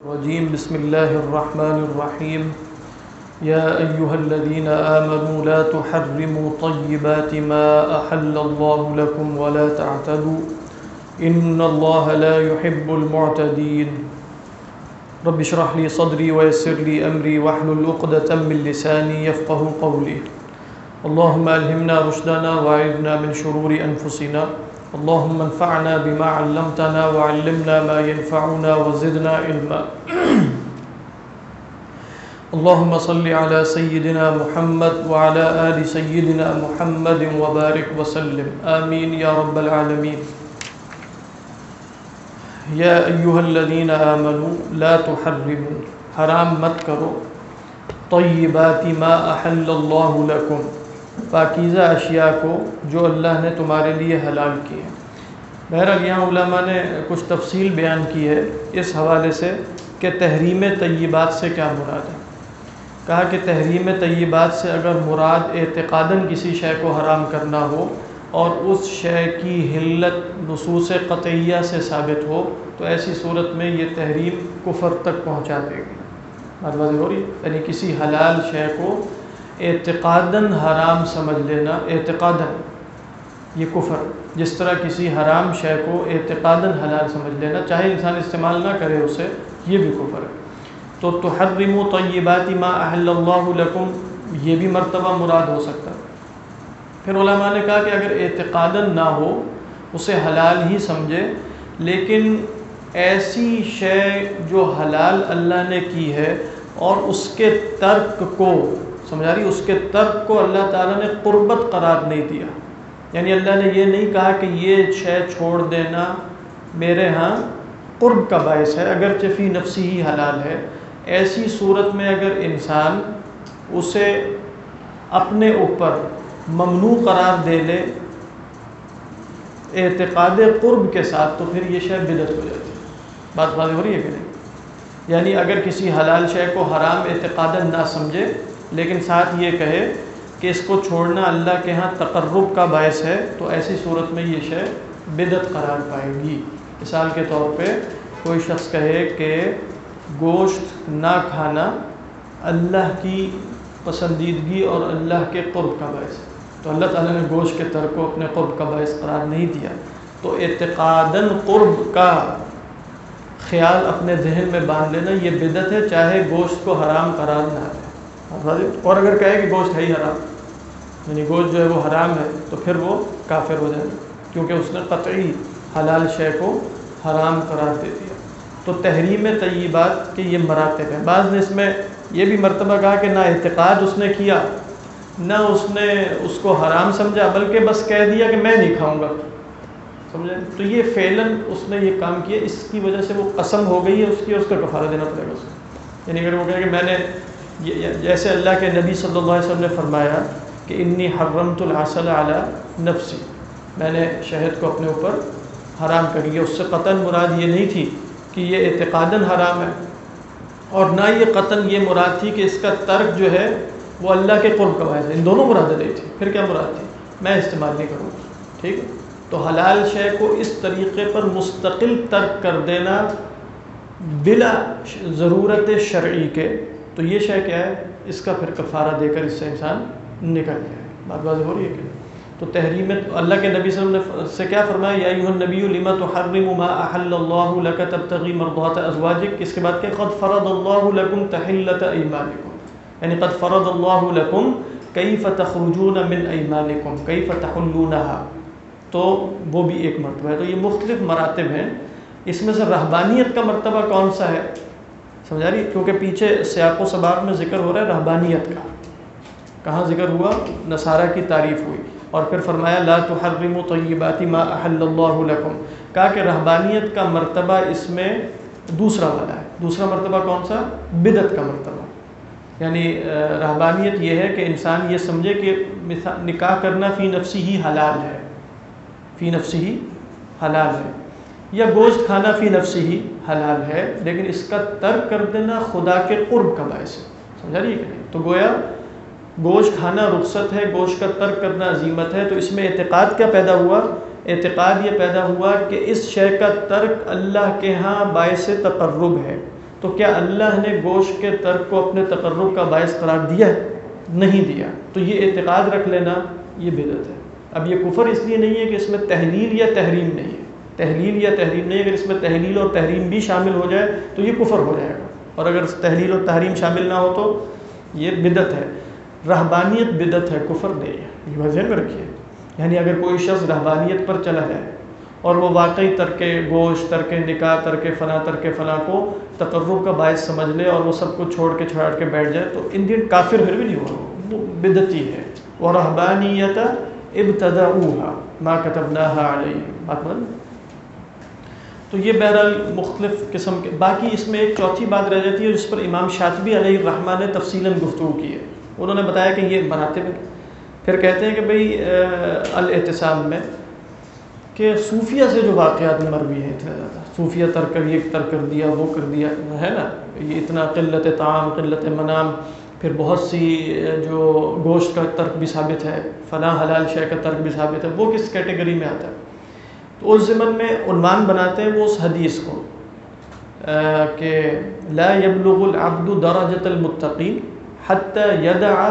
الرجيم بسم الله الرحمن الرحيم يا أيها الذين آمنوا لا تحرموا طيبات ما أحل الله لكم ولا تعتدوا إن الله لا يحب المعتدين رب اشرح لي صدري ويسر لي أمري واحلل عقدة من لساني يفقهوا قولي اللهم ألهمنا رشدنا وأعذنا من شرور أنفسنا اللهم انفعنا بما علمتنا وعلمنا ما ينفعنا وزدنا علما اللهم صل على سيدنا محمد وعلى آل سيدنا محمد وبارك وسلم آمين يا رب العالمين یا ایھا الذین آمنوا لا تحرموا حرام مت کرو طیبات ما احل اللہ لکم پاکیزہ اشیاء کو جو اللہ نے تمہارے لیے حلال کی ہے۔ بہرحال یہاں علماء نے کچھ تفصیل بیان کی ہے اس حوالے سے کہ تحریم طیبات سے کیا مراد ہے۔ کہا کہ تحریم طیبات سے اگر مراد اعتقاداً کسی شے کو حرام کرنا ہو اور اس شے کی حلت نصوص قطعیہ سے ثابت ہو تو ایسی صورت میں یہ تحریم کفر تک پہنچا دے گی۔ بات واضح ہو رہی ہے؟ یعنی کسی حلال شے کو اعتقاداً حرام سمجھ لینا، اعتقاداً یہ کفر، جس طرح کسی حرام شے کو اعتقاداً حلال سمجھ لینا چاہے انسان استعمال نہ کرے اسے، یہ بھی کفر ہے۔ تو تحرموا طیبات ما احل اللہ لکم یہ بھی مرتبہ مراد ہو سکتا ہے۔ پھر علماء نے کہا کہ اگر اعتقاداً نہ ہو اسے حلال ہی سمجھے، لیکن ایسی شے جو حلال اللہ نے کی ہے اور اس کے ترک کو سمجھا رہی، اس کے ترک کو اللہ تعالیٰ نے قربت قرار نہیں دیا، یعنی اللہ نے یہ نہیں کہا کہ یہ شے چھوڑ دینا میرے ہاں قرب کا باعث ہے اگرچہ فی نفسی ہی حلال ہے۔ ایسی صورت میں اگر انسان اسے اپنے اوپر ممنوع قرار دے لے اعتقاد قرب کے ساتھ تو پھر یہ شے بدعت ہو جاتی ہے۔ بات واضح ہو رہی ہے کہ نہیں؟ یعنی اگر کسی حلال شے کو حرام اعتقاداً نہ سمجھے لیکن ساتھ یہ کہے کہ اس کو چھوڑنا اللہ کے ہاں تقرب کا باعث ہے تو ایسی صورت میں یہ شے بدعت قرار پائے گی۔ مثال کے طور پہ کوئی شخص کہے کہ گوشت نہ کھانا اللہ کی پسندیدگی اور اللہ کے قرب کا باعث ہے، تو اللہ تعالیٰ نے گوشت کے ترک کو اپنے قرب کا باعث قرار نہیں دیا، تو اعتقاداً قرب کا خیال اپنے ذہن میں باندھ لینا یہ بدعت ہے، چاہے گوشت کو حرام قرار نہ دے۔ اور اگر کہے کہ گوشت ہے ہی حرام، یعنی گوشت جو ہے وہ حرام ہے، تو پھر وہ کافر ہو جائے گا کیونکہ اس نے قطعی حلال شے کو حرام قرار دے دیا۔ تو تحریم طیبات کے یہ مراتب ہیں۔ بعض نے اس میں یہ بھی مرتبہ کہا کہ نہ اعتقاد اس نے کیا، نہ اس نے اس کو حرام سمجھا، بلکہ بس کہہ دیا کہ میں نہیں کھاؤں گا، سمجھے؟ تو یہ فعلاً اس نے یہ کام کیا، اس کی وجہ سے وہ قسم ہو گئی ہے اس کی، اس کا کفارہ دینا پڑے گا اس کو۔ یعنی اگر وہ کہے کہ میں نے جیسے اللہ کے نبی صلی اللہ علیہ وسلم نے فرمایا کہ انی حرمت العسل علی نفسی، میں نے شہد کو اپنے اوپر حرام کر لیا، اس سے قطعاً مراد یہ نہیں تھی کہ یہ اعتقاداً حرام ہے، اور نہ یہ قطعاً یہ مراد تھی کہ اس کا ترک جو ہے وہ اللہ کے قرب کا باعث ہے۔ ان دونوں مرادیں نہیں تھی، پھر کیا مراد تھی؟ میں استعمال نہیں کروں گا، ٹھیک ہے؟ تو حلال شے کو اس طریقے پر مستقل ترک کر دینا بلا ضرورت شرعی کے، تو یہ شے کیا ہے؟ اس کا پھر کفارہ دے کر اس سے انسان نکل جائے۔ بات واضح ہو رہی ہے کہ تو تحریم اللہ کے نبی صلی اللہ علیہ وسلم نے سے کیا فرمایا؟ یا ایھا النبی لما تحرم ما احل اللہ لک تبتغی مرضات ازواجک، اس کے بعد کہ قد فرض اللہ لکم تحلۃ ایمانکم، یعنی قد فرض اللہ لکم کیف تخرجون من ایمانکم کیف تحلونها، تو وہ بھی ایک مرتبہ ہے۔ تو یہ مختلف مراتب ہیں۔ اس میں سے رہبانیت کا مرتبہ کون سا ہے؟ سمجھا رہی؟ کیونکہ پیچھے سیاق و سباق میں ذکر ہو رہا ہے رہبانیت کا، کہاں ذکر ہوا؟ نصارہ کی تعریف ہوئی، اور پھر فرمایا لا تحرموا طیبات ما احل اللہ لکم، کہا کہ رہبانیت کا مرتبہ اس میں دوسرا والا ہے۔ دوسرا مرتبہ کون سا؟ بدعت کا مرتبہ، یعنی رہبانیت یہ ہے کہ انسان یہ سمجھے کہ نکاح کرنا فی نفسی ہی حلال ہے، فی نفسی ہی حلال ہے، یا گوشت کھانا فی نفسی ہی حلال ہے، لیکن اس کا ترک کر دینا خدا کے قرب کا باعث ہے۔ سمجھا رہی ہے کہ نہیں؟ تو گویا گوشت کھانا رخصت ہے، گوشت کا ترک کرنا عزیمت ہے، تو اس میں اعتقاد کیا پیدا ہوا؟ اعتقاد یہ پیدا ہوا کہ اس شے کا ترک اللہ کے ہاں باعث تقرب ہے، تو کیا اللہ نے گوشت کے ترک کو اپنے تقرب کا باعث قرار دیا ہے؟ نہیں دیا. تو یہ اعتقاد رکھ لینا یہ بدعت ہے. اب یہ کفر اس لیے نہیں ہے کہ اس میں تحلیل یا تحریم نہیں ہے. تحلیل یا تحریم نہیں. اگر اس میں تحلیل اور تحریم بھی شامل ہو جائے تو یہ کفر ہو جائے گا، اور اگر تحلیل اور تحریم شامل نہ ہو تو یہ بدعت ہے. رہبانیت بدعت ہے، کفر نہیں ہے. یہ ذہن میں رکھیے. یعنی اگر کوئی شخص رہبانیت پر چلا جائے اور وہ واقعی ترک گوشت، ترک نکاح، ترک فلاں کو تقرب کا باعث سمجھ لے اور وہ سب کو چھوڑ کے بیٹھ جائے تو انڈین کافر پھر بھی نہیں ہوگا، وہ بدعتی ہے. وَرَهْبَانِيَّةَ ابْتَدَعُوهَا مَا كَتَبْنَاهَا عَلَيْهِمْ. بات بن. تو یہ بہرحال مختلف قسم کے. باقی اس میں ایک چوتھی بات رہ جاتی ہے جس پر امام شاطبی علیہ الرحمہ نے تفصیلاً گفتگو کی ہے. انہوں نے بتایا کہ یہ مراتب ہیں. پھر کہتے ہیں کہ بھئی الاعتصام میں کہ صوفیہ سے جو واقعات مروی ہیں اتنا زیادہ، صوفیہ یہ ترک کر دیا، وہ کر دیا ہے نا، یہ اتنا قلت طعام، قلت منام، پھر بہت سی جو گوشت کا ترک بھی ثابت ہے، فلاں حلال شے کا ترک بھی ثابت ہے، وہ کس کیٹیگری میں آتا ہے؟ تو اس ضمن میں عنوان بناتے ہیں وہ اس حدیث کو کہ لا يبلغ العبد درجة المتقین حتى يدع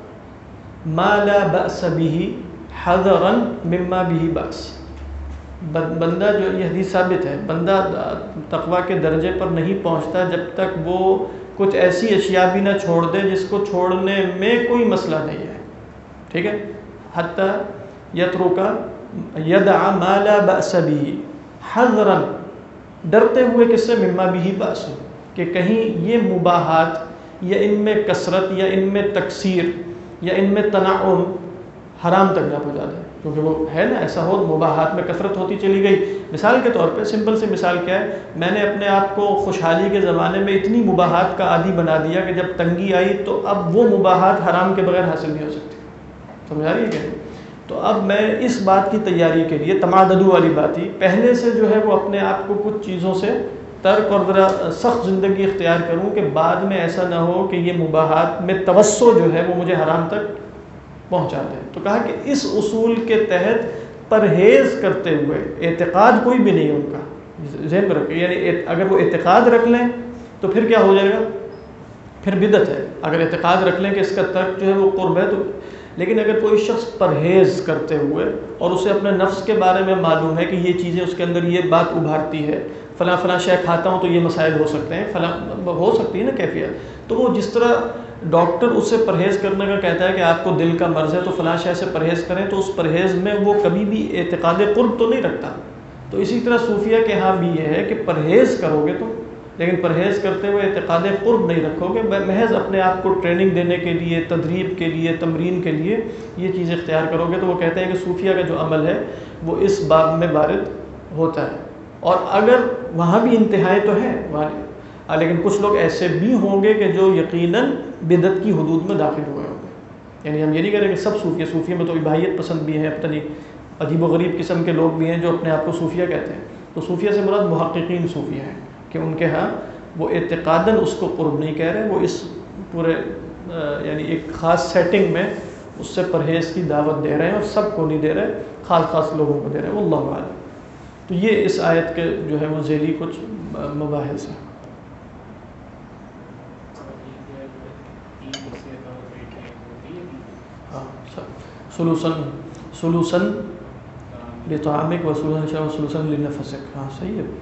ما لا بأس به حذرا مما به بأس. بندہ جو یہ حدیث ثابت ہے، بندہ تقوی کے درجے پر نہیں پہنچتا جب تک وہ کچھ ایسی اشیاء بھی نہ چھوڑ دے جس کو چھوڑنے میں کوئی مسئلہ نہیں ہے. ٹھیک ہے. حتی یترک یدع ما لا بأس به حذرا، ڈرتے ہوئے کس سے؟ مما به بأس، کہ کہیں یہ مباحات یا ان میں کثرت یا ان میں تکثیر یا ان میں تنعم حرام تک نہ پہنچا دے. کیونکہ وہ ہے نا، ایسا ہو مباحات میں کثرت ہوتی چلی گئی. مثال کے طور پہ سمپل سی مثال کیا ہے، میں نے اپنے آپ کو خوشحالی کے زمانے میں اتنی مباحات کا عادی بنا دیا کہ جب تنگی آئی تو اب وہ مباحات حرام کے بغیر حاصل نہیں ہو سکتی. سمجھا رہی ہے کہ؟ تو اب میں اس بات کی تیاری کے لیے تماددو والی بات ہی پہلے سے جو ہے وہ اپنے آپ کو کچھ چیزوں سے ترک اور ذرا سخت زندگی اختیار کروں کہ بعد میں ایسا نہ ہو کہ یہ مباحات میں توسع جو ہے وہ مجھے حرام تک پہنچا دے. تو کہا کہ اس اصول کے تحت پرہیز کرتے ہوئے، اعتقاد کوئی بھی نہیں ان کا ذہن میں رکھے، یعنی اگر وہ اعتقاد رکھ لیں تو پھر کیا ہو جائے گا؟ پھر بدعت ہے. اگر اعتقاد رکھ لیں کہ اس کا ترک جو ہے وہ قرب ہے تو. لیکن اگر کوئی شخص پرہیز کرتے ہوئے اور اسے اپنے نفس کے بارے میں معلوم ہے کہ یہ چیزیں اس کے اندر یہ بات ابھارتی ہے، فلاں شے کھاتا ہوں تو یہ مسائل ہو سکتے ہیں، فلاں ہو سکتی ہے نا کیفیت، تو وہ جس طرح ڈاکٹر اس سے پرہیز کرنے کا کہتا ہے کہ آپ کو دل کا مرض ہے تو فلاں شے سے پرہیز کریں، تو اس پرہیز میں وہ کبھی بھی اعتقاد قرب تو نہیں رکھتا. تو اسی طرح صوفیہ کے ہاں بھی یہ ہے کہ پرہیز کرو گے تو، لیکن پرہیز کرتے ہوئے اعتقاد قرب نہیں رکھو گے، محض اپنے آپ کو ٹریننگ دینے کے لیے، تدریب کے لیے، تمرین کے لیے یہ چیز اختیار کرو گے. تو وہ کہتے ہیں کہ صوفیہ کا جو عمل ہے وہ اس باب میں وارد ہوتا ہے. اور اگر وہاں بھی انتہائی تو ہے لیکن کچھ لوگ ایسے بھی ہوں گے کہ جو یقیناً بدعت کی حدود میں داخل ہوئے ہوں گے. یعنی ہم یہ نہیں کہہ رہے کہ سب صوفیہ میں تو اباحیت پسند بھی ہیں، اپنی عجیب و غریب قسم کے لوگ بھی ہیں جو اپنے آپ کو صوفیہ کہتے ہیں. تو صوفیہ سے مراد محققین صوفیہ ہیں کہ ان کے ہاں وہ اعتقاداً اس کو قرب نہیں کہہ رہے، وہ اس پورے یعنی ایک خاص سیٹنگ میں اس سے پرہیز کی دعوت دے رہے ہیں، اور سب کو نہیں دے رہے، خاص لوگوں کو دے رہے ہیں. واللہ اعلم. تو یہ اس آیت کے جو ہے وہ ذیلی کچھ مباحث ہیں. سلوسن لطعامک و سلوسن لنفسک. ہاں صحیح ہے.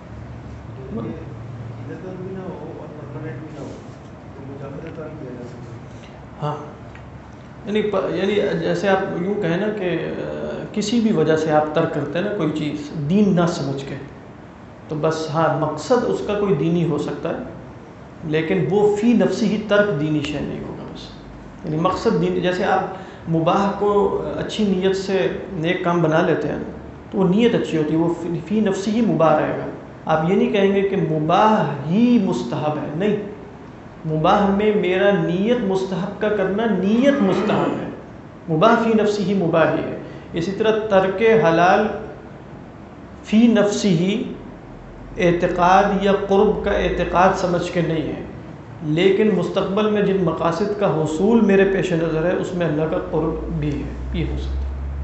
ہاں یعنی جیسے آپ یوں کہیں نا کہ کسی بھی وجہ سے آپ ترک کرتے ہیں نا کوئی چیز دین نہ سمجھ کے، تو بس ہاں مقصد اس کا کوئی دینی ہو سکتا ہے لیکن وہ فی نفسی ہی ترک دینی شے نہیں ہوگا. بس یعنی مقصد دین، جیسے آپ مباح کو اچھی نیت سے نیک کام بنا لیتے ہیں تو وہ نیت اچھی ہوتی ہے، وہ فی نفسی ہی مباح رہے گا. آپ یہ نہیں کہیں گے کہ مباح ہی مستحب ہے، نہیں، مباح میں میرا نیت مستحب کا کرنا نیت مستحب ہے، مباح فی نفسی ہی مباح ہی ہے. اسی طرح ترک حلال فی نفسی ہی اعتقاد یا قرب کا اعتقاد سمجھ کے نہیں ہے، لیکن مستقبل میں جن مقاصد کا حصول میرے پیش نظر ہے اس میں اللہ کا قرب بھی ہے، یہ ہو سکتا ہے.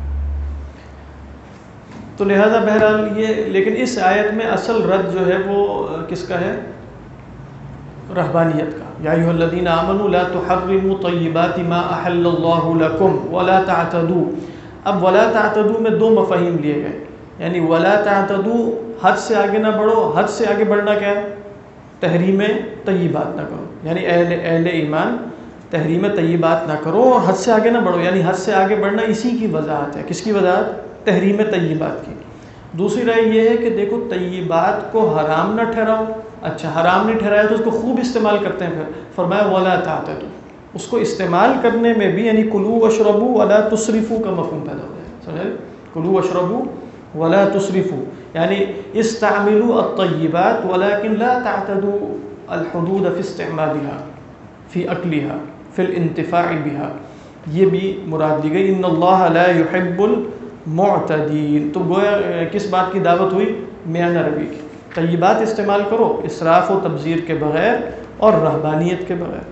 تو لہذا بہرحال یہ، لیکن اس آیت میں اصل رد جو ہے وہ کس کا ہے؟ رہبانیت کا، یا ایھا الذین آمنوا لا تحرموا طیبات ما احل اللہ لکم ولا تعتدوا. اب ولا تعتدوا میں دو مفاہیم لیے گئے، یعنی ولا تعتدوا حد سے آگے نہ بڑھو. حد سے آگے بڑھنا کیا ہے؟ تحریم طیبات نہ کرو، یعنی اہل ایمان تحریم طیبات نہ کرو اور حد سے آگے نہ بڑھو، یعنی حد سے آگے بڑھنا اسی کی وضاحت ہے. کس کی وضاحت؟ تحریم طیبات کی. دوسری رائے یہ ہے کہ دیکھو طیبات کو حرام نہ ٹھہراؤ. اچھا حرام نہیں ٹھہرایا تو اس کو خوب استعمال کرتے ہیں، پھر فرمایا ولا تعتدوا. اس کو استعمال کرنے میں بھی یعنی کلوا واشربوا ولا تسرفوا کا مفہوم پیدا ہو جائے. سمجھے؟ کلوا واشربوا ولا تسرفوا یعنی استعملوا الطیبات ولكن لا تعتدوا الحدود في استعمالها في اکلها في الانتفاع بها. یہ بھی مراد لی گئی. ان اللہ لا يحب المعتدین. تو گویا کس بات کی دعوت ہوئی؟ میانہ روی کی. طیبات استعمال کرو اسراف و تبذیر کے بغیر اور رہبانیت کے بغیر.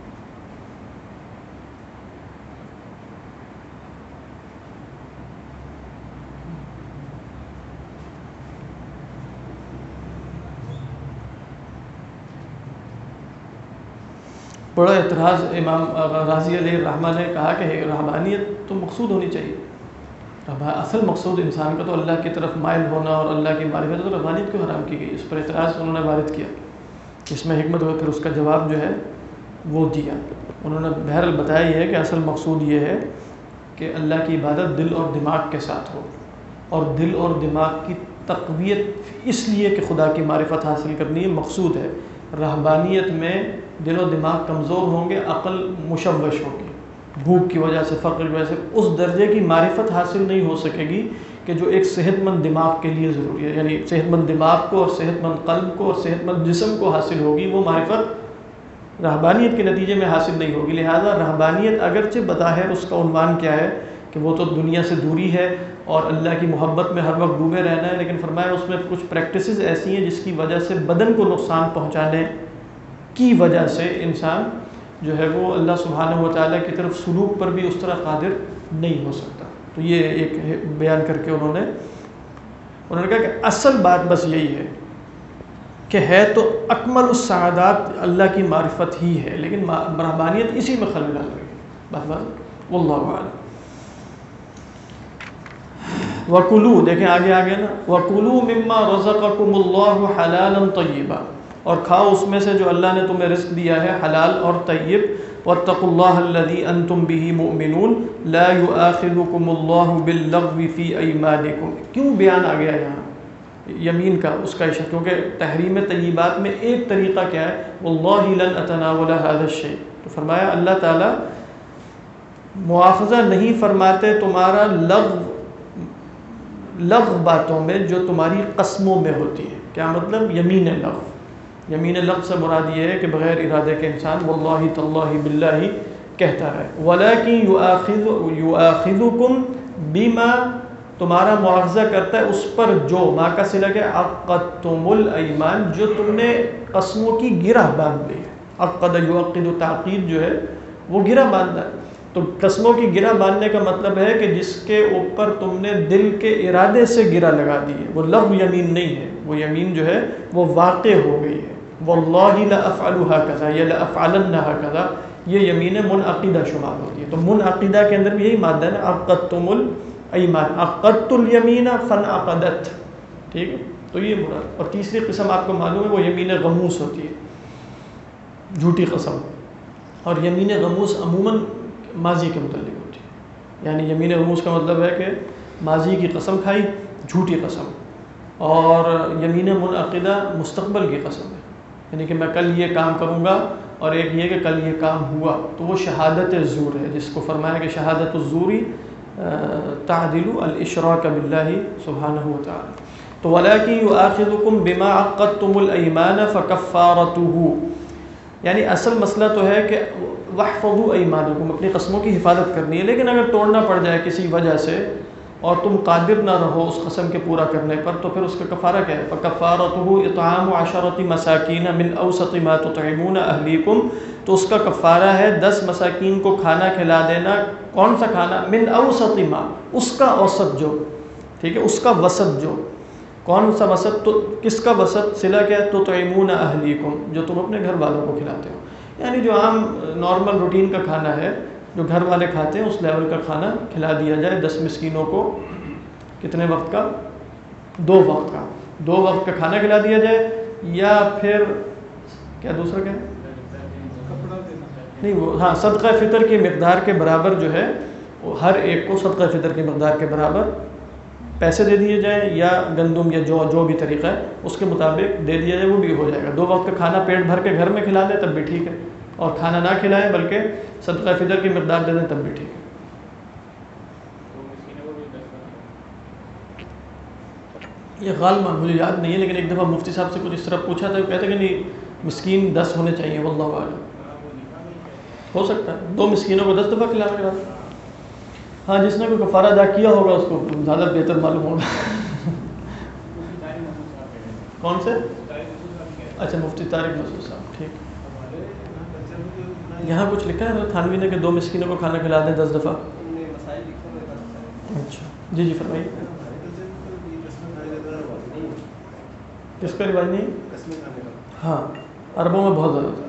بڑا اعتراض امام راضی علیہ الرحمہ نے کہا کہ رہبانیت تو مقصود ہونی چاہیے. اصل مقصود انسان کا تو اللہ کی طرف مائل ہونا اور اللہ کی معرفت، تو رہبانیت کیوں حرام کی گئی؟ اس پر اعتراض انہوں نے وارد کیا. اس میں حکمت ہو پھر اس کا جواب جو ہے وہ دیا. انہوں نے بہرحال بتایا یہ ہے کہ اصل مقصود یہ ہے کہ اللہ کی عبادت دل اور دماغ کے ساتھ ہو، اور دل اور دماغ کی تقویت اس لیے کہ خدا کی معرفت حاصل کرنی ہے مقصود ہے. رہبانیت میں دل و دماغ کمزور ہوں گے، عقل مشوش ہوگی، بھوک کی وجہ سے، فقر کی وجہ سے اس درجے کی معرفت حاصل نہیں ہو سکے گی کہ جو ایک صحت مند دماغ کے لیے ضروری ہے. یعنی صحت مند دماغ کو اور صحت مند قلب کو اور صحت مند جسم کو حاصل ہوگی، وہ معرفت رہبانیت کے نتیجے میں حاصل نہیں ہوگی. لہذا رہبانیت اگرچہ بظاہر اس کا عنوان کیا ہے کہ وہ تو دنیا سے دوری ہے اور اللہ کی محبت میں ہر وقت ڈوبے رہنا ہے، لیکن فرمایا اس میں کچھ پریکٹسز ایسی ہیں جس کی وجہ سے بدن کو نقصان پہنچانے کی وجہ سے انسان جو ہے وہ اللہ سبحانہ و تعالیٰ کی طرف سلوک پر بھی اس طرح قادر نہیں ہو سکتا. تو یہ ایک بیان کر کے انہوں نے کہا کہ اصل بات بس یہی ہے کہ ہے تو اکمل السعادات اللہ کی معرفت ہی ہے، لیکن رہبانیت اسی میں خلل ڈال رہی ہے. بس واللہ اعلم. وَكُلُوا دیکھیں آگے نا وَكُلُوا مِمَّا رَزَقَكُمُ اللَّهُ حَلَالًا طَيِّبًا، اور کھاؤ اس میں سے جو اللہ نے تمہیں رزق دیا ہے حلال اور طیب. وَاتَّقُوا اللَّهَ الَّذِي أَنْتُمْ بِهِ مُؤْمِنُونَ لَا يُؤَاخِذُكُمُ اللَّهُ بِاللَّغْوِ فِي أَيْمَانِكُمْ. کیوں بیان آ گیا یہاں یمین کا، اس کا اشارہ، کیونکہ تحریم طیبات میں ایک طریقہ کیا ہے؟ وَاللَّهِ لَنْ أَتَنَاوَلَ هَذَا الشَّيْء. تو فرمایا اللہ تعالیٰ مواخذہ نہیں فرماتے تمہارا لغو باتوں میں جو تمہاری قسموں میں ہوتی ہے. کیا مطلب؟ یمین لغو. یمین لغو سے مراد یہ ہے کہ بغیر ارادے کے انسان واللہ تاللہ باللہ کہتا ہے. وَلَكِنْ يُؤَاخِذُكُمْ بِمَا تمہارا مواخذہ کرتا ہے اس پر جو ما کا صلہ ہے عقدتم الایمان، جو تم نے قسموں کی گرہ باندھ لی ہے. عقد یعقد تعقید جو ہے وہ گرہ باندھنا ہے. تو قسموں کی گرہ باندھنے کا مطلب ہے کہ جس کے اوپر تم نے دل کے ارادے سے گرہ لگا دی ہے، وہ لغو یمین نہیں ہے، وہ یمین جو ہے وہ واقع ہو گئی ہے. واللہ لأفعل هكذا یا لأفعلن هكذا، یہ یمین منعقدہ شمار ہوتی ہے. تو منعقدہ کے اندر بھی یہی مادہ ہے نا، عقدتم الایمان، عقدت الیمین فانعقدت. ٹھیک ہے، تو یہ مراد. اور تیسری قسم آپ کو معلوم ہے وہ یمین غموس ہوتی ہے، جھوٹی قسم. اور یمین غموس عموماً ماضی کے متعلق ہوتی ہے. یعنی یمین غموس کا مطلب ہے کہ ماضی کی قسم کھائی، جھوٹی قسم. اور یمین منعقدہ مستقبل کی قسم ہے، یعنی کہ میں کل یہ کام کروں گا، اور ایک یہ کہ کل یہ کام ہوا. تو وہ شہادت زور ہے، جس کو فرمایا کہ شہادت الزوری تعدل الاشراک باللہ سبحانہ وتعالی. تو وَلَكِنْ يُؤَاخِذُكُمْ بِمَا عَقَّدْتُمُ الْأَيْمَانَ فَكَفَّارَتُهُ. یعنی اصل مسئلہ تو ہے کہ وَاحْفَظُوا أَيْمَانَكُمْ، اپنی قسموں کی حفاظت کرنی ہے. لیکن اگر توڑنا پڑ جائے کسی وجہ سے اور تم قادر نہ رہو اس قسم کے پورا کرنے پر، تو پھر اس کا کفارہ کیا ہے؟ فَكَفَّارَتُهُ إِطْعَامُ 10 مَسَاكِينَ مِنْ أَوْسَطِ مَا تُطْعِمُونَ أَهْلِيكُمْ. تو اس کا کفارہ ہے 10 مساکین کو کھانا کھلا دینا. کون سا کھانا؟ من اوسط ما، اس کا اوسط جو، ٹھیک ہے، اس کا وسط جو کون سا وسط؟ تو کس کا وسط؟ صلہ کیا ہے؟ تطعمون اہلیکم، جو تم اپنے گھر والوں کو کھلاتے ہو، یعنی جو عام نارمل روٹین کا کھانا ہے جو گھر والے کھاتے ہیں اس لیول کا کھانا کھلا دیا جائے 10 مسکینوں کو۔ کتنے وقت کا؟ 2 وقت کا، 2 وقت کا کھانا کھلا دیا جائے، یا پھر کیا دوسرا کیا ہے؟ نہیں وہ ہاں صدقہ فطر کی مقدار کے برابر جو ہے وہ ہر ایک کو صدقہ فطر کی مقدار کے برابر پیسے دے دیے جائیں، یا گندم یا جو بھی طریقہ ہے اس کے مطابق دے دیا جائے، وہ بھی ہو جائے گا۔ 2 وقت کا کھانا پیٹ بھر کے گھر میں کھلا دیں تب بھی ٹھیک ہے، اور کھانا نہ کھلائیں بلکہ صدقہ فطر کی مقدار دے دیں تب بھی ٹھیک ہے۔ یہ غالباً مجھے یاد نہیں ہے، لیکن ایک دفعہ مفتی صاحب سے کچھ اس طرح پوچھا تھا، وہ کہتے کہ نہیں مسکین 10 ہونے چاہیے، واللہ اعلم۔ ہو سکتا ہے 2 مسکینوں کو 10 دفعہ کھلانے کے بعد، ہاں جس نے کوئی کفارہ ادا کیا ہوگا اس کو زیادہ بہتر معلوم ہوگا۔ کون سے؟ اچھا مفتی طارق مسعود صاحب، ٹھیک۔ یہاں کچھ لکھا ہے تھانوی نے کہ 2 مسکینوں کو کھانا کھلا دیں 10 دفعہ۔ اچھا جی جی فرمائیے۔ کس کا رواج نہیں؟ ہاں عربوں میں بہت زیادہ تھا۔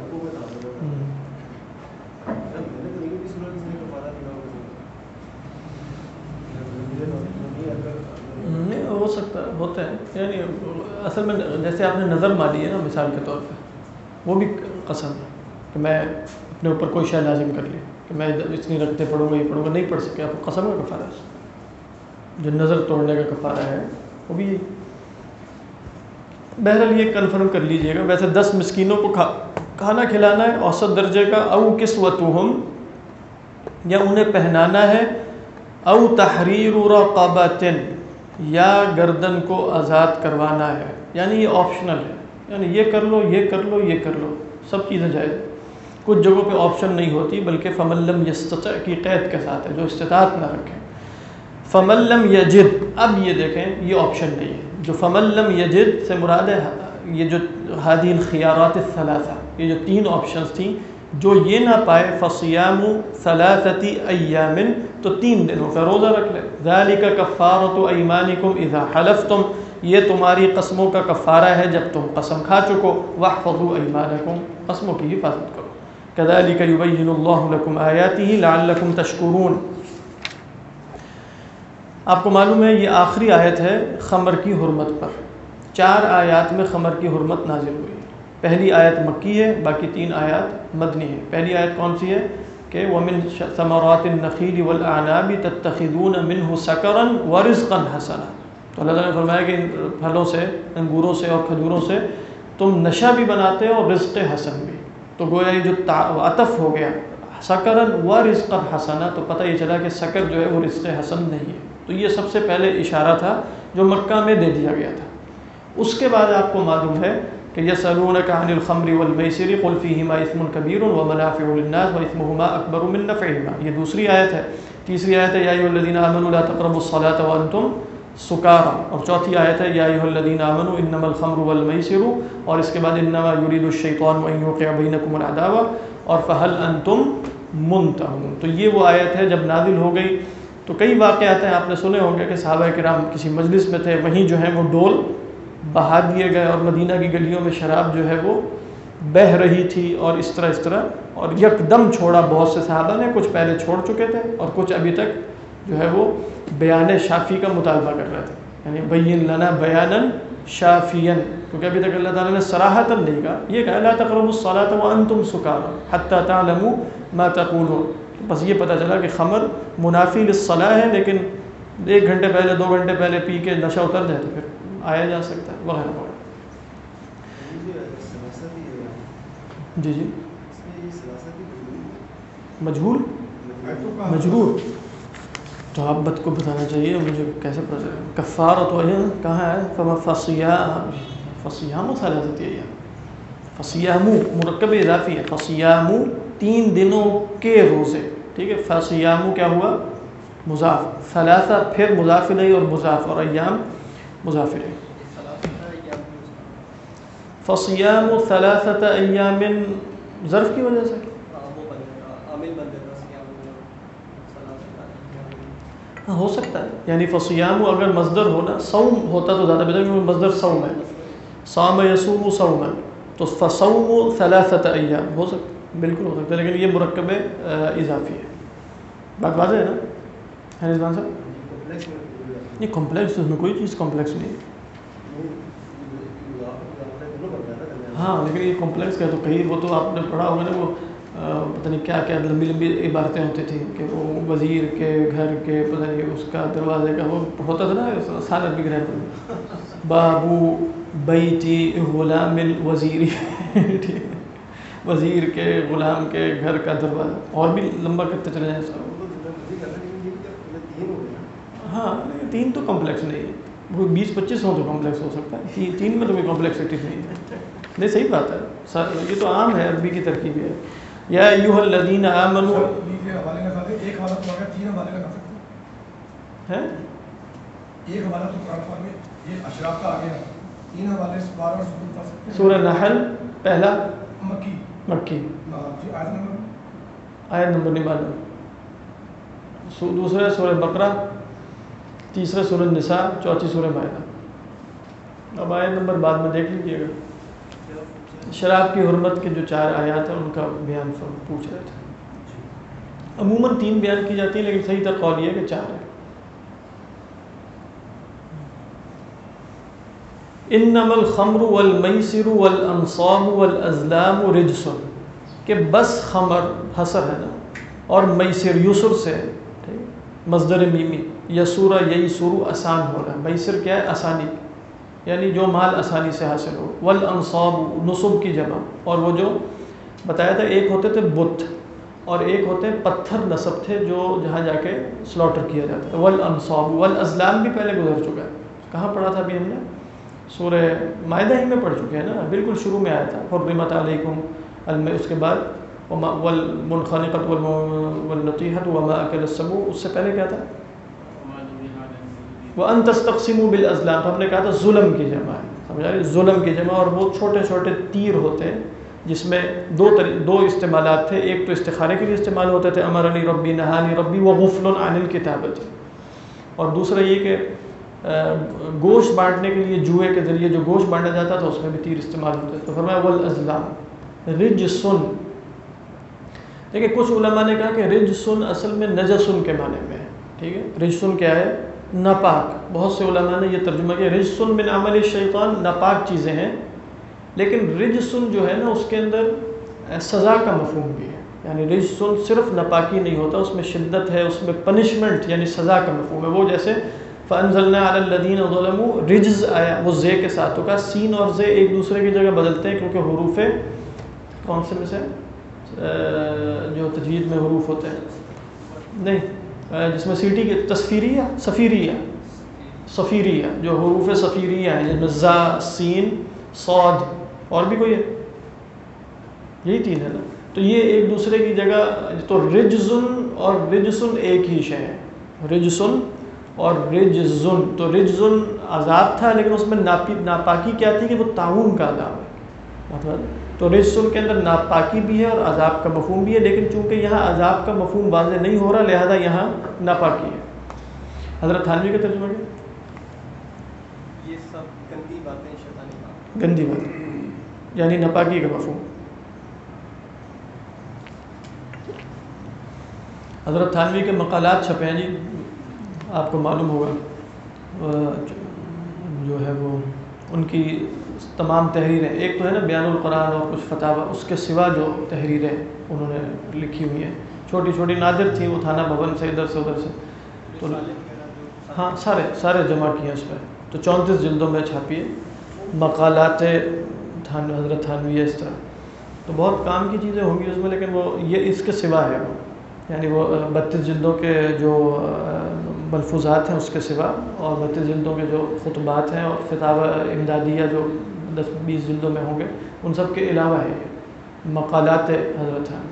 نہیں ہو سکتا ہوتا ہے، یعنی اصل میں جیسے آپ نے نظر ماری ہے نا مثال کے طور پہ، وہ بھی قسم ہے کہ میں اپنے اوپر کوئی شے لازم کر لی کہ میں اتنی رکھتے پڑھوں گا یہ پڑھوں گا، نہیں پڑھ سکے، آپ کو قسم کا کفارہ ہے، جو نظر توڑنے کا کفارہ ہے وہ بھی۔ بہرحال یہ کنفرم کر لیجئے گا۔ ویسے 10 مسکینوں کو کھانا کھلانا ہے اوسط درجے کا، او کسوتہم، یا انہیں پہنانا ہے، او تحریر رقبۃ، یا گردن کو آزاد کروانا ہے، یعنی یہ آپشنل ہے، یعنی یہ کر لو یہ کر لو یہ کر لو، سب چیزیں جائز۔ کچھ جگہوں پہ آپشن نہیں ہوتی بلکہ فمن لم یستطع کی قید کے ساتھ ہے، جو استطاعت نہ رکھے۔ فمن لم یجد، اب یہ دیکھیں یہ آپشن نہیں ہے، جو فمن لم یجد سے مراد ہے یہ جو ہذه الخيارات الثلاثہ، یہ جو 3 آپشنز تھیں، جو یہ نہ پائے فصیام 3 ایام، تو 3 دنوں کا روزہ رکھ لے۔ ذالک کفارۃ ایمانکم اذا حلفتم، یہ تمہاری قسموں کا کفارہ ہے جب تم قسم کھا چکو۔ واحفظوا ایمانکم، قسموں کی حفاظت کرو۔ کذالک یبین اللہ لکم آیاتہ لعلکم تشکرون۔ آپ کو معلوم ہے یہ آخری آیت ہے خمر کی حرمت پر، 4 آیات میں خمر کی حرمت نازل ہوئی۔ پہلی آیت مکی ہے، باقی 3 آیات مدنی ہیں۔ پہلی آیت کون سی ہے کہ وَمِن ثَمَرَاتِ النَّخِيلِ وَالْأَعْنَابِ تَتَّخِذُونَ مِنْهُ سَكَرًا وَرِزْقًا حَسَنًا، تو اللہ تعالیٰ نے فرمایا کہ ان پھلوں سے، انگوروں سے اور کھجوروں سے تم نشہ بھی بناتے ہو اور رزق حسن بھی۔ تو گویا یہ جو عطف ہو گیا سکرن و رزق حسنا، تو پتہ یہ چلا کہ سکر جو ہے وہ رزق حسن نہیں ہے۔ تو یہ سب سے پہلے اشارہ تھا جو مکہ میں دے دیا گیا تھا۔ اس کے بعد آپ کو معلوم ہے کہ یسألونک عن الخمر والمیسر قل فیہما اثم کبیر ومنافع للناس واثمہما اکبر من نفعہما، یہ دوسری آیت ہے۔ تیسری آیت ہے یا ایھا الذین آمنوا لا تقربوا الصلاۃ وانتم سکارا، اور چوتھی آیت ہے یا ایھا الذین آمنوا انما الخمر والمیسر، اور اس کے بعد انما یرید الشیطان ان یوقع بینکم العداوۃ، اور فہل انتم منتہون۔ تو یہ وہ آیت ہے جب نازل ہو گئی تو کئی واقعات ہیں، آپ نے سنے ہوں گے کہ صحابہ کرام کسی مجلس میں تھے، وہیں جو ہے وہ ڈول بہا دیے گئے اور مدینہ کی گلیوں میں شراب جو ہے وہ بہہ رہی تھی، اور اس طرح اور یکدم چھوڑا بہت سے صحابہ نے، کچھ پہلے چھوڑ چکے تھے اور کچھ ابھی تک جو ہے وہ بیان شافی کا مطالبہ کر رہے تھے، یعنی بین لنا بیانا شافیا، کیونکہ ابھی تک اللہ تعالیٰ نے صراحتاً نہیں کہا، یہ کہا لا تقربوا الصلاۃ وانتم سکارا حتی تعلموا ما تقولون۔ بس یہ پتہ چلا کہ خمر منافی للصلاۃ ہے، لیکن 1 گھنٹے پہلے 2 گھنٹے پہلے پی کے نشہ اتر جائے تو پھر آیا جا سکتا ہے وغیرہ وغیرہ۔ جی جی مجہول تو آپ بد کو بتانا چاہیے مجھے، کیسے پتہ چلے؟ کفارہ تو ہے کہاں ہے؟ فصیام ثلاثۃ ایام، فصیام مرکب اضافی ہے، فصیام 3 دنوں کے روزے، ٹھیک ہے۔ فصیام کیا ہوا؟ مضاف، ثلاثہ پھر مضاف الیہ اور مضاف، اور ایام مضاف الیہ۔ فصیام 3 ایام ظرف کی وجہ سے ہاں ہو سکتا ہے، یعنی فصیام اگر مصدر ہونا صوم ہوتا تو زیادہ بہتر، کیونکہ مصدر صوم ہے، صام یصوم صوما، تو فصوم ثلاثۃ ایام ہو سکتا، بالکل ہو سکتا ہے، لیکن یہ مرکب اضافی ہے. بات واضح ہے نا؟ ہے رضوان صاحب؟ یہ کمپلیکس، اس میں کوئی چیز کمپلیکس نہیں ہے. ہاں لیکن یہ کمپلیکس کیا، تو کہیں وہ تو آپ نے پڑھا ہوگا نا، وہ پتہ نہیں کیا کیا لمبی لمبی عبارتیں ہوتی تھیں کہ وہ وزیر کے گھر کے پتہ نہیں اس کا دروازے کا وہ ہوتا تھا نا، سال عربی گرامر، بابو بیتی غلام الوزیری وزیر کے غلام کے گھر کا دروازہ، اور بھی لمبا کرتے چلے جائیں سب. ہاں تین تو کمپلیکس نہیں ہے، وہ 20-25 ہو تو کمپلیکس ہو سکتا ہے، تین میں تو کوئی کمپلیکسٹی نہیں ہے. نہیں صحیح بات ہے، یہ تو عام ہے، عربی کی ترکیب ہے. یا ایھا الذین آمنوا ایک حوالہ تو تین حوالے لگا سکتے ہیں، ایک حوالہ تو قرآن پاک میں یہ اشراف کا آ گیا، تین حوالے سے بار بار پڑھ سکتے ہیں. سورہ نحل پہلا مکی، آیت نمبر نہیں معلوم، دوسرا سورہ بقرہ، تیسرا سورہ نساء، چوتھی سورہ مائدہ. اب آیت نمبر بعد میں دیکھ لیجیے گا. شراب کی حرمت کے جو 4 آیات ہیں ان کا بیان پوچھ رہے تھے. عموماً 3 بیان کی جاتی ہیں، لیکن صحیح تر قول یہ ہے کہ 4 ہے. انما الخمر والمیسر والانصاب والازلام رجس، کہ بس خمر حسر ہے نا، اور میسر یسر سے مصدر میمی، یسورہ یسورو آسان ہونا، میسر کیا ہے آسانی، یعنی جو مال آسانی سے حاصل ہو. والانصاب نصب کی جمع، اور وہ جو بتایا تھا ایک ہوتے تھے بت اور ایک ہوتے پتھر نصب تھے جو جہاں جا کے سلاٹر کیا جاتا تھا. والانصاب والازلام بھی پہلے گزر چکا ہے، کہاں پڑھا تھا ابھی ہم نے؟ سورہ مائدہ ہی میں پڑھ چکے ہیں نا، بالکل شروع میں آیا تھا حرمت علیکم اس کے بعد والمنخنقۃ والنطیحۃ وما اکل السبع، اس سے پہلے کیا تھا؟ وَأَن تَسْتَقْسِمُوا بِالْأَزْلَامِ، ہم نے کہا تھا ظلم کی جمع ہے، سمجھا رہے؟ ظلم کی جمع، اور وہ چھوٹے چھوٹے تیر ہوتے ہیں جس میں دو استعمالات تھے. ایک تو استخارے کے لیے استعمال ہوتے تھے، امرنی ربی نہانی ربی وغفل عن الکتابۃ، اور دوسرا یہ کہ گوشت بانٹنے کے لیے جوئے کے ذریعے جو گوشت بانٹا جاتا تھا اس میں بھی تیر استعمال ہوتے تھے. تو فرمایا والازلام رجسن. دیکھیں کچھ علماء نے کہا کہ رجسن اصل میں نجسن کے معنی میں ہے، ٹھیک ہے. رجسن کیا ہے؟ ناپاک. بہت سے علماء نے یہ ترجمہ کیا رجسن من عمل الشیطان، ناپاک چیزیں ہیں. لیکن رجسن جو ہے نا اس کے اندر سزا کا مفہوم بھی ہے، یعنی رجسن صرف ناپاکی نہیں ہوتا، اس میں شدت ہے، اس میں پنشمنٹ یعنی سزا کا مفہوم ہے. وہ جیسے فَأَنزَلْنَا عَلَى الَّذِينَ ظَلَمُوا رجز آیا، وہ زے کے ساتھ ہوگا. سین اور زے ایک دوسرے کی جگہ بدلتے ہیں کیونکہ حروف کون سے میں سے جو تجوید میں حروف ہوتے ہیں نہیں، جس میں سیٹی کے تصفیریہ صفیریہ جو حروف صفیریہ ہیں، جس میں زا سین صاد اور بھی کوئی ہے، یہی 3 ہے نا. تو یہ ایک دوسرے کی جگہ، تو رجزن اور رجسن ایک ہی شے ہے. رجسن اور رجزن، تو رجزن عذاب تھا لیکن اس میں ناپاکی کیا تھی کہ وہ تعاون کا عذاب ہے، مطلب. تو رجسن کے اندر ناپاکی بھی ہے اور عذاب کا مفہوم بھی ہے، لیکن چونکہ یہاں عذاب کا مفہوم واضح نہیں ہو رہا لہذا یہاں ناپاکی ہے. حضرت تھانوی کا ترجمہ کیا؟ یہ سب گندی باتیں، شیطانی باتیں، گندی باتیں یعنی ناپاکی کا مفہوم. حضرت تھانوی کے مقالات چھپے ہیں جی، آپ کو معلوم ہوگا، جو ہے وہ ان کی تمام تحریریں، ایک تو ہے نا بیان القرآن اور کچھ فتاوی، اس کے سوا جو تحریریں انہوں نے لکھی ہوئی ہیں چھوٹی چھوٹی نادر تھیں، وہ تھانہ بھون سے ادھر سے ادھر سے، تو ہاں سارے جمع کیے اس پہ. تو 34 جلدوں میں چھاپی ہے مقالات حضرت تھانوی، اس طرح. تو بہت کام کی چیزیں ہوں گی اس میں، لیکن وہ یہ اس کے سوا ہے، وہ یعنی وہ 32 جلدوں کے جو ملفوظات ہیں اس کے سوا، اور 32 جلدوں کے جو خطبات ہیں اور فتاوی امدادیہ جو 10-20 جلدوں میں ہوں گے، ان سب کے علاوہ ہے یہ مقالات حضرت تھانوی.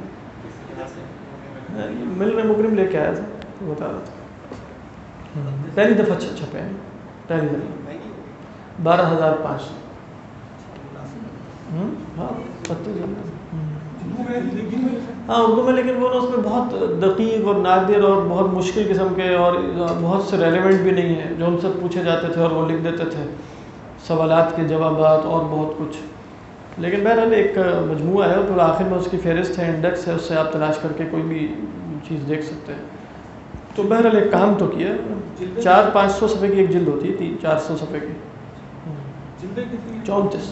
مل میں مکرم لے کے آیا تھا، وہ بتا رہا تھا. پہلی دفعہ چھپے ہیں، پہلی دفعہ 12,500. ہاں 32 جلد. ہاں اردو میں، لیکن وہ نا اس میں بہت دقیق اور نادر اور بہت مشکل قسم کے اور بہت سے ریلیونٹ بھی نہیں ہیں، جو ان سے پوچھے جاتے تھے اور وہ لکھ دیتے تھے، سوالات کے جوابات اور بہت کچھ. لیکن بہرحال ایک مجموعہ ہے، اور پھر آخر میں اس کی فہرست ہے، انڈیکس ہے، اس سے آپ تلاش کر کے کوئی بھی چیز دیکھ سکتے ہیں. تو بہرحال ایک کام تو کیا، 400-500 صفحے کی ایک جلد ہوتی ہے، 400 صفحے کی، 34.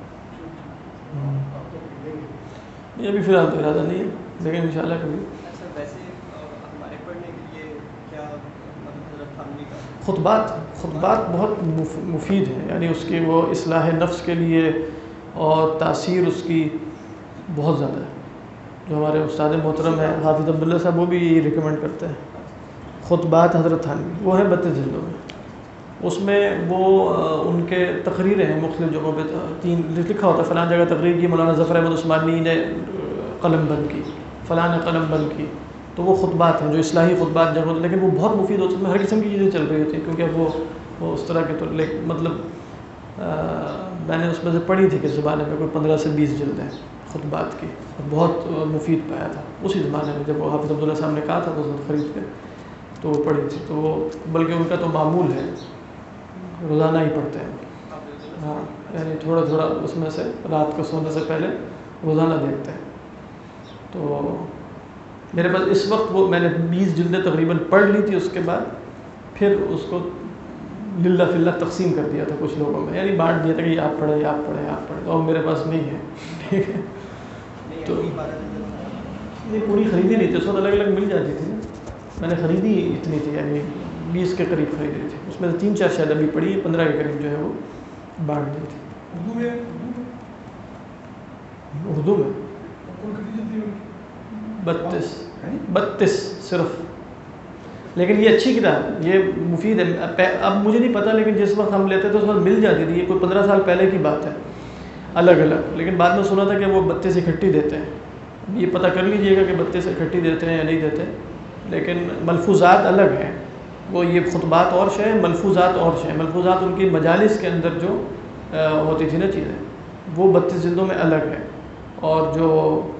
یہ ابھی فی الحال تو ارادہ نہیں ہے، لیکن انشاءاللہ کبھی. ویسے ہمارے پڑھنے کے لیے کیا حضرت تھانوی کا خطبات بہت مفید ہیں، یعنی اس کی وہ اصلاح نفس کے لیے اور تاثیر اس کی بہت زیادہ ہے. جو ہمارے استاد محترم ہیں حافظ عبداللہ صاحب، وہ بھی یہی ریکمینڈ کرتے ہیں. خطبات حضرت تھانوی وہ ہے 32 جلدوں میں. اس میں وہ ان کے تقریریں ہیں مختلف جگہوں پہ، 3 لکھا ہوتا ہے فلاں جگہ تقریر کی مولانا ظفر احمد عثمانی نے قلم بند کی، فلاں نے قلم بند کی. تو وہ خطبات ہیں جو اصلاحی خطبات جگہ، لیکن وہ بہت مفید ہوتے ہیں، ہر قسم کی چیزیں چل رہی ہوتی ہیں، کیونکہ اب وہ اس طرح کے تو مطلب میں نے اس میں سے پڑھی تھی کہ زمانے میں کوئی 15 سے 20 جلدیں خطبات کی، بہت مفید پایا تھا اسی زمانے میں. جب وہ حافظ عبداللہ صاحب نے کہا تھا تو خرید کے تو وہ پڑھی تھی. تو وہ بلکہ ان کا تو معمول ہے، روزانہ ہی پڑھتے ہیں. ہاں یعنی تھوڑا تھوڑا اس میں سے رات کو سونے سے پہلے روزانہ دیکھتے ہیں. تو میرے پاس اس وقت وہ میں نے 20 جلدیں تقریباً پڑھ لی تھی. اس کے بعد پھر اس کو للہ فی اللہ تقسیم کر دیا تھا کچھ لوگوں میں، یعنی بانٹ دیا تھا کہ یہ آپ پڑھیں، آپ پڑھیں، آپ پڑھیں. تو میرے پاس نہیں ہے، ٹھیک ہے. تو یہ پوری خریدی نہیں تھی، اس وقت الگ الگ مل جاتی تھی. میں نے خریدی اتنی تھی، یعنی 20 کے قریب خریدی تھی. اس میں سے 3-4 شاید ابھی پڑھی، 15 کے قریب جو ہے وہ بانٹ دی تھی. اردو میں 32 صرف. لیکن یہ اچھی کتاب، یہ مفید ہے. اب مجھے نہیں پتہ، لیکن جس وقت ہم لیتے تھے اس وقت مل جاتی تھی. یہ کوئی 15 سال پہلے کی بات ہے، الگ الگ. لیکن بعد میں سنا تھا کہ وہ 32 اکٹھی دیتے ہیں. یہ پتہ کر لیجئے گا کہ 32 اکٹھی دیتے ہیں یا نہیں دیتے. لیکن ملفوظات الگ ہیں. وہ یہ خطبات اور شے، ملفوظات اور شے. ملفوظات ان کی مجالس کے اندر جو ہوتی تھی نا چیزیں، وہ 32 جلدوں میں الگ ہے. اور جو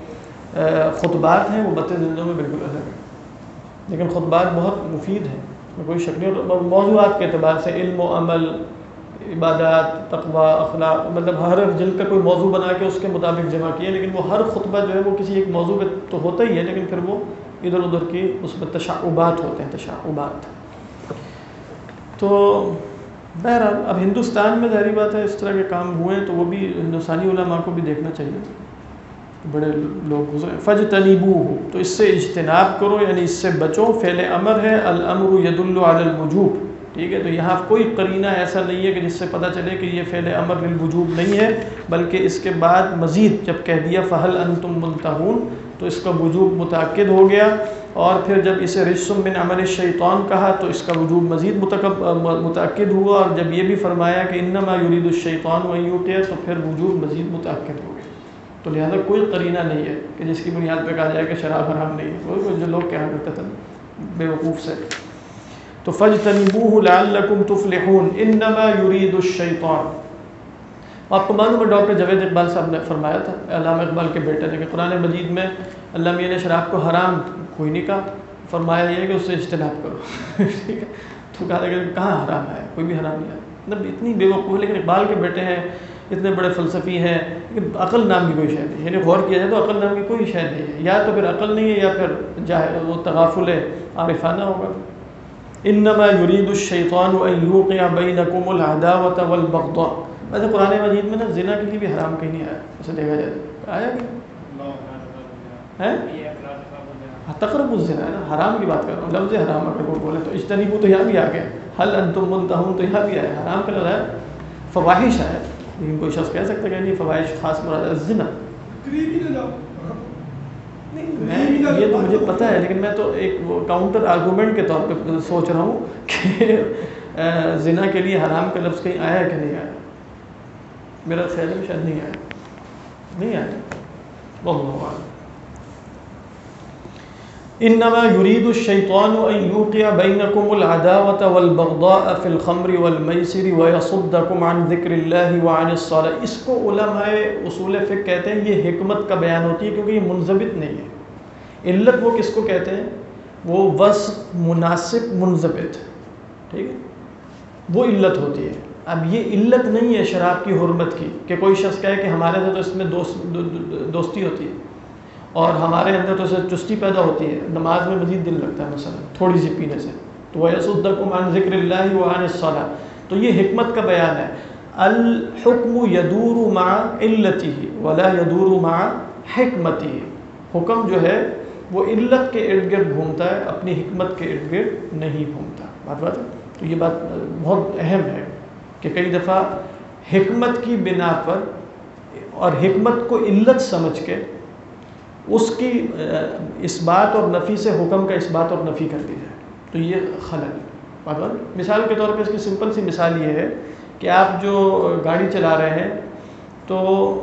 خطبات ہیں وہ 32 جلدوں میں بالکل الگ ہے. لیکن خطبات بہت مفید ہیں، کوئی شک نہیں. اور موضوعات کے اعتبار سے علم و عمل، عبادات، تقوی، اخلاق، مطلب ہر جلد کا کوئی موضوع بنا کے اس کے مطابق جمع کیے. لیکن وہ ہر خطبہ جو ہے وہ کسی ایک موضوع پہ تو ہوتا ہی ہے، لیکن پھر وہ ادھر ادھر کی اس میں تشعبات ہوتے ہیں، تشعبات. تو بہرحال اب ہندوستان میں ظاہری بات ہے اس طرح کے کام ہوئے ہیں، تو وہ بھی ہندوستانی علماء کو بھی دیکھنا چاہیے. بڑے لوگ گزرے. فجتنبوہ، تو اس سے اجتناب کرو، یعنی اس سے بچو. فعل امر ہے، الامر يدل علی الوجوب، ٹھیک ہے. تو یہاں کوئی قرینہ ایسا نہیں ہے کہ جس سے پتہ چلے کہ یہ فعل امر للوجوب نہیں ہے، بلکہ اس کے بعد مزید جب کہہ دیا فہل انتم منتہون، تو اس کا وجوب متاکد ہو گیا. اور پھر جب اسے رجس من عمل الشیطان کہا تو اس کا وجوب مزید متاکد ہوا. اور جب یہ بھی فرمایا کہ انما یرید الشیطان ان یوقع، تو پھر وجوب مزید متاکد ہو گیا. تو لہذا کوئی قرینہ نہیں ہے کہ جس کی بنیاد پہ کہا جائے کہ شراب حرام نہیں ہے. وہ جو لوگ کہا کرتے تھے بے وقوف سے. تو فاجتنبوہ لعلکم تفلحون انما یرید الشیطان. آپ کو معلوم ہے ڈاکٹر جاوید اقبال صاحب نے فرمایا تھا، علامہ اقبال کے بیٹے نے، کہ قرآن مجید میں اللہ میاں نے شراب کو حرام کوئی نہیں کہا، فرمایا یہ ہے کہ اس سے اجتناب کرو. ٹھیک ہے. تو کہا کہ کہاں حرام ہے، کوئی بھی حرام نہیں ہے. مطلب اتنی بے وقوف. لیکن اقبال کے بیٹے ہیں، اتنے بڑے فلسفی ہیں، لیکن عقل نام کی کوئی شے نہیں. یعنی غور کیا جائے تو عقل نام کی کوئی شے نہیں ہے. یا تو پھر عقل نہیں ہے، یا پھر وہ تغافل عارفانہ ہوگا. انما یرید الشیطان ان یوقع بینکم العداوۃ والبغضاء. ویسے قرآن مجید میں نا زنا کے لیے بھی حرام کہیں نہیں آیا، اسے دیکھا جائے آیا کہ تقرب الزنا ہے نا، حرام کی بات کر رہا ہوں. لفظ حرام اگر کوئی بولے تو اجتنبوا تو یہاں بھی آ گیا، هل انتم منتہون تو یہاں بھی آیا. حرام کا لفظ ہے فواحش ہے، لیکن کوئی شخص کہہ سکتا ہے کہ نہیں فواحش خاص مراد ہے زنا. میں یہ تو مجھے پتہ ہے، لیکن میں تو ایک وہ کاؤنٹر آرگومنٹ کے طور پہ سوچ رہا ہوں کہ زنا کے لیے حرام کا لفظ کہیں آیا کہ نہیں آیا. میرا خیال ہے شاید نہیں آیا. واللہ اعلم. انما یرید الشیطان ان یوقع بینکم العداوۃ والبغضاء فی الخمر والمیسر ویصدکم عن ذکر اللہ وعن الصلاۃ. اس کو علماء اصول فقہ کہتے ہیں یہ حکمت کا بیان ہوتی ہے کیونکہ یہ منضبط نہیں ہے. علت وہ کس کو کہتے ہیں؟ وہ وصف مناسب منضبط، ٹھیک ہے، وہ علت ہوتی ہے. اب یہ علت نہیں ہے شراب کی حرمت کی کہ کوئی شخص کہے کہ ہمارے اندر تو اس میں دوستی ہوتی ہے اور ہمارے اندر تو اسے چستی پیدا ہوتی ہے، نماز میں مزید دل لگتا ہے مثلا تھوڑی سی پینے سے، تو وَيَصُدَّكُمْ عَنْ ذِكْرِ اللَّهِ وَعَنِ الصَّلَاةِ. تو یہ حکمت کا بیان ہے. الحکم یدور مع علتہ ولا یدور مع حکمتہ. حکم جو ہے وہ علت کے ارد گرد گھومتا ہے، اپنی حکمت کے ارد گرد نہیں گھومتا. بات ہے. تو یہ بات بہت اہم ہے کہ کئی دفعہ حکمت کی بنا پر اور حکمت کو علت سمجھ کے اس کی اس بات اور نفی سے حکم کا اس بات اور نفی کر دی جائے، تو یہ خلل. مثال کے طور پہ اس کی سمپل سی مثال یہ ہے کہ آپ جو گاڑی چلا رہے ہیں تو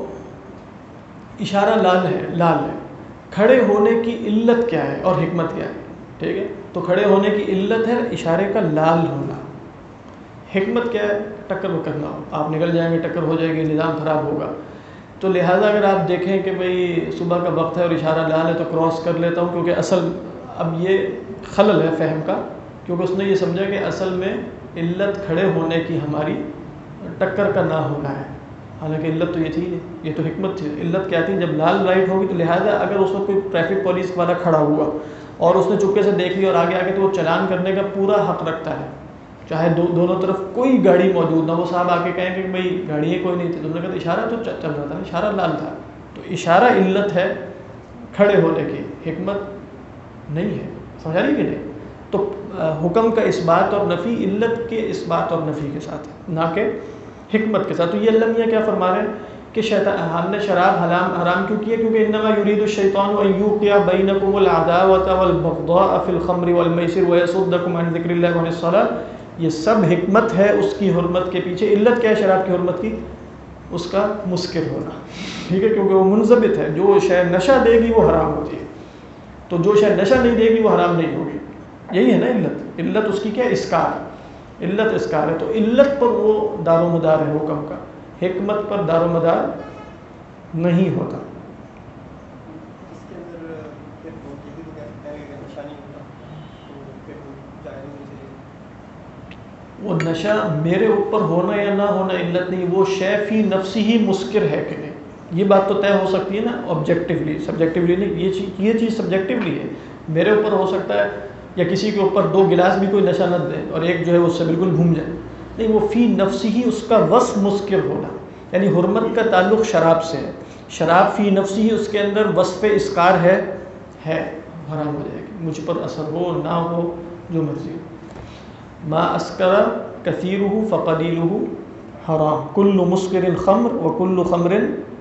اشارہ لال ہے، کھڑے ہونے کی علت کیا ہے اور حکمت کیا ہے؟ ٹھیک ہے، تو کھڑے ہونے کی علت ہے اشارے کا لال ہونا. حکمت کیا ہے؟ ٹکر وکر نہ ہو، آپ نکل جائیں گے، ٹکر ہو جائے گی، نظام خراب ہوگا. تو لہٰذا اگر آپ دیکھیں کہ بھئی صبح کا وقت ہے اور اشارہ لال ہے تو کراس کر لیتا ہوں، کیونکہ اصل اب یہ خلل ہے فہم کا، کیونکہ اس نے یہ سمجھا کہ اصل میں علت کھڑے ہونے کی ہماری ٹکر کا نہ ہونا ہے، حالانکہ علت تو یہ تھی، یہ تو حکمت تھی. علت کیا تھی؟ جب لال لائٹ ہوگی تو لہٰذا اگر اس وقت کوئی ٹریفک پولیس والا کھڑا ہوا اور اس نے چپکے سے دیکھ لیا اور آگے آگے تو وہ چلان کرنے کا پورا حق رکھتا ہے، چاہے دونوں طرف کوئی گاڑی موجود نہ. وہ صاحب آ کے کہیں کہ بھئی گاڑیاں کوئی نہیں تھی، تم نے کہا اشارہ تو چل رہا تھا، اشارہ لال تھا. تو اشارہ علت ہے کھڑے ہونے کی، حکمت نہیں ہے. سمجھا رہی کہ نہیں؟ تو حکم کا اس بات اور نفی علت کے اس بات اور نفی کے ساتھ، نہ کہ حکمت کے ساتھ. تو یہ اللہ میاں کیا فرما رہے ہیں کہ ہم نے شراب حرام کیوں کیا؟ کیونکہ انما یرید الشیطان ان یوقع بینکم العداوۃ والبغضاء فی الخمر والمیسر ویصدکم عن ذکر اللہ وعن الصلاۃ. یہ سب حکمت ہے اس کی حرمت کے پیچھے. علت کیا ہے شراب کی حرمت کی؟ اس کا مسکر ہونا، ٹھیک ہے، کیونکہ وہ منضبط ہے. جو شے نشہ دے گی وہ حرام ہوتی ہے، تو جو شے نشہ نہیں دے گی وہ حرام نہیں ہوگی. یہی ہے نا علت. علت اس کی کیا ہے؟ اسکار. علت اسکار ہے. تو علت پر وہ دار و مدار ہے حکم کا، حکمت پر دار و مدار نہیں ہوتا. اس کے اندر پھر وہ یہ بھی تو کہتے ہیں کہ نشہ نہیں ہوتا تو پھر وہ جائز نہیں چاہیے. وہ نشہ میرے اوپر ہونا یا نہ ہونا علت نہیں، وہ شے فی نفسی ہی مسکر ہے کہ نہیں، یہ بات تو طے ہو سکتی ہے نا آبجیکٹیولی، سبجیکٹیولی نہیں. یہ چیز سبجیکٹیولی ہے، میرے اوپر ہو سکتا ہے یا کسی کے اوپر 2 گلاس بھی کوئی نشہ نہ دے اور ایک جو ہے اس سے بالکل گھوم جائے، نہیں، وہ فی نفسی ہی اس کا وصف مسکر ہونا. یعنی حرمت کا تعلق شراب سے ہے. شراب فی نفسی ہی اس کے اندر وصف اسکار ہے، حرام ہو جائے گی، مجھ پر اثر ہو نہ ہو جو مرضی ہو. ما اسکر کثیرہ فقلیلہ حرام، کل مسکر خمر وکل خمر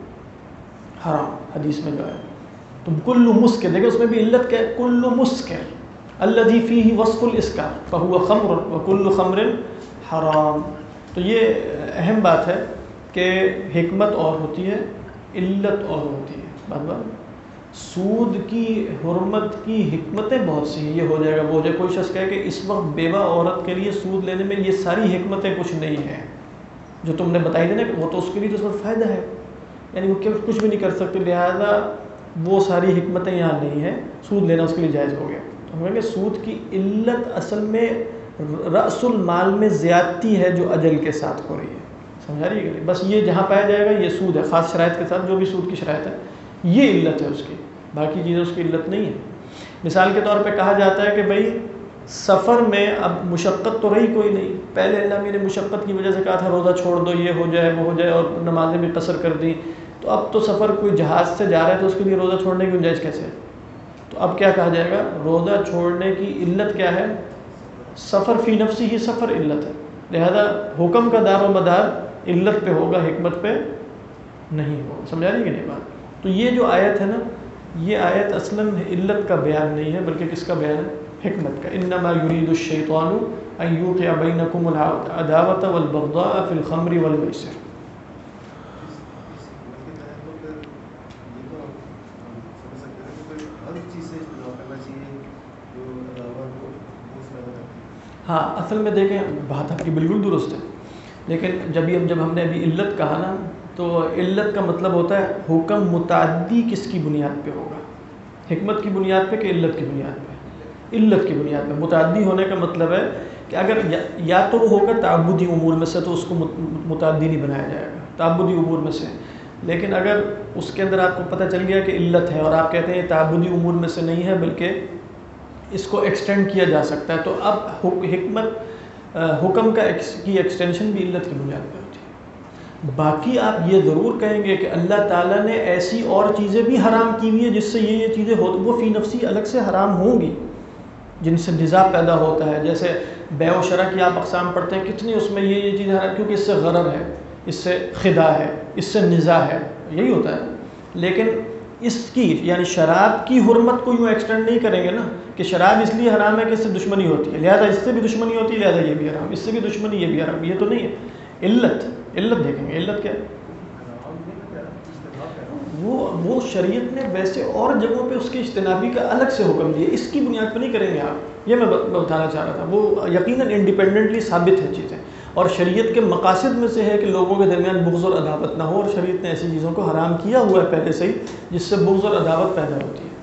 حرام، حدیث میں جو ہے. تو کل مسکر، دیکھیں اس میں بھی علت کیا ہے؟ کل مسکر الذی فیہ وصف الاسکار فہو خمر وکل خمر حرام. تو یہ اہم بات ہے کہ حکمت اور ہوتی ہے، علت اور ہوتی ہے. بات سود کی حرمت کی حکمتیں بہت سی ہیں. یہ ہو جائے گا وہ ہو جائے. کوئی شخص کہے کہ اس وقت بیوہ عورت کے لیے سود لینے میں یہ ساری حکمتیں کچھ نہیں ہیں جو تم نے بتائی تھی نا، کہ وہ تو اس کے لیے تو اس میں فائدہ ہے، یعنی وہ کچھ بھی نہیں کر سکتے، لہذا وہ ساری حکمتیں یہاں نہیں ہیں، سود لینا اس کے لیے جائز ہو گیا. تو ہم کہیں گے سود کی علت اصل میں رأس المال میں زیادتی ہے جو اجل کے ساتھ ہو رہی ہے. سمجھا رہی ہے؟ بس یہ جہاں پایا جائے گا یہ سود ہے، خاص شرائط کے ساتھ جو بھی سود کی شرائط ہے یہ علت ہے اس کی، باقی چیزیں اس کی علت نہیں ہے. مثال کے طور پہ کہا جاتا ہے کہ بھئی سفر میں اب مشقت تو رہی کوئی نہیں، پہلے اللہ میاں نے مشقت کی وجہ سے کہا تھا روزہ چھوڑ دو، یہ ہو جائے وہ ہو جائے، اور نمازیں بھی قصر کر دی. تو اب تو سفر کوئی جہاز سے جا رہا ہے تو اس کے لیے روزہ چھوڑنے کی گنجائش کیسے ہے؟ تو اب کیا کہا جائے گا؟ روزہ چھوڑنے کی علت کیا ہے؟ سفر فی نفسی ہی سفر علت ہے، لہذا حکم کا دار و مدار علت پہ ہوگا، حکمت پہ نہیں ہوگا. سمجھا رہی کہ نہیں بات؟ تو یہ جو آیت ہے نا، یہ آیت اصلاً علت کا بیان نہیں ہے بلکہ کس کا بیان ہے؟ حکمت کا. انما یرید الشیطان ان یوقع بینکم العداوۃ والبغضاء فی الخمر والمیسر. ہر چیز سے اجتناب کرنا چاہیے ہاں اصل میں دیکھیں بات آپ کی بالکل درست ہے، لیکن جب ہم نے ابھی علت کہا نا، تو علت کا مطلب ہوتا ہے حکم متعدی کس کی بنیاد پہ ہوگا، حکمت کی بنیاد پہ کہ علت کی بنیاد پہ؟ علت کی بنیاد پہ۔ متعدی ہونے کا مطلب ہے کہ اگر یا تو وہ ہوگا تعبدی امور میں سے، تو اس کو متعدی نہیں بنایا جائے گا، تعبدی امور میں سے۔ لیکن اگر اس کے اندر آپ کو پتہ چل گیا کہ علت ہے اور آپ کہتے ہیں یہ تعبدی امور میں سے نہیں ہے بلکہ اس کو ایکسٹینڈ کیا جا سکتا ہے، تو اب حکم کی ایکسٹینشن بھی علت کی بنیاد پہ ہوتی ہے۔ باقی آپ یہ ضرور کہیں گے کہ اللہ تعالیٰ نے ایسی اور چیزیں بھی حرام کی ہوئی ہیں جس سے یہ چیزیں وہ فی نفسی الگ سے حرام ہوں گی، جن سے نزاع پیدا ہوتا ہے۔ جیسے بیع و شرع کی آپ اقسام پڑھتے ہیں، کتنی اس میں یہ چیزیں حرام، کیونکہ اس سے غرر ہے، اس سے خداع ہے، اس سے نزاع ہے، یہی ہوتا ہے۔ لیکن اس کی یعنی شراب کی حرمت کو یوں ایکسٹینڈ نہیں کریں گے نا کہ شراب اس لیے حرام ہے کہ اس سے دشمنی ہوتی ہے، لہذا اس سے بھی دشمنی ہوتی ہے، لہذا یہ بھی حرام، اس سے بھی دشمنی، یہ بھی حرام۔ یہ تو نہیں ہے۔ علت دیکھیں گے، علت کیا ہے؟ وہ شریعت نے ویسے اور جگہوں پہ اس کے اجتنابی کا الگ سے حکم دیا، اس کی بنیاد پہ نہیں کریں گے آپ۔ یہ میں بتانا چاہ رہا تھا، وہ یقیناً انڈیپینڈنٹلی ثابت ہے چیزیں، اور شریعت کے مقاصد میں سے ہے کہ لوگوں کے درمیان بغض اور عداوت نہ ہو، اور شریعت نے ایسی چیزوں کو حرام کیا ہوا ہے پہلے سے ہی جس سے بغض اور عداوت پیدا ہوتی ہے۔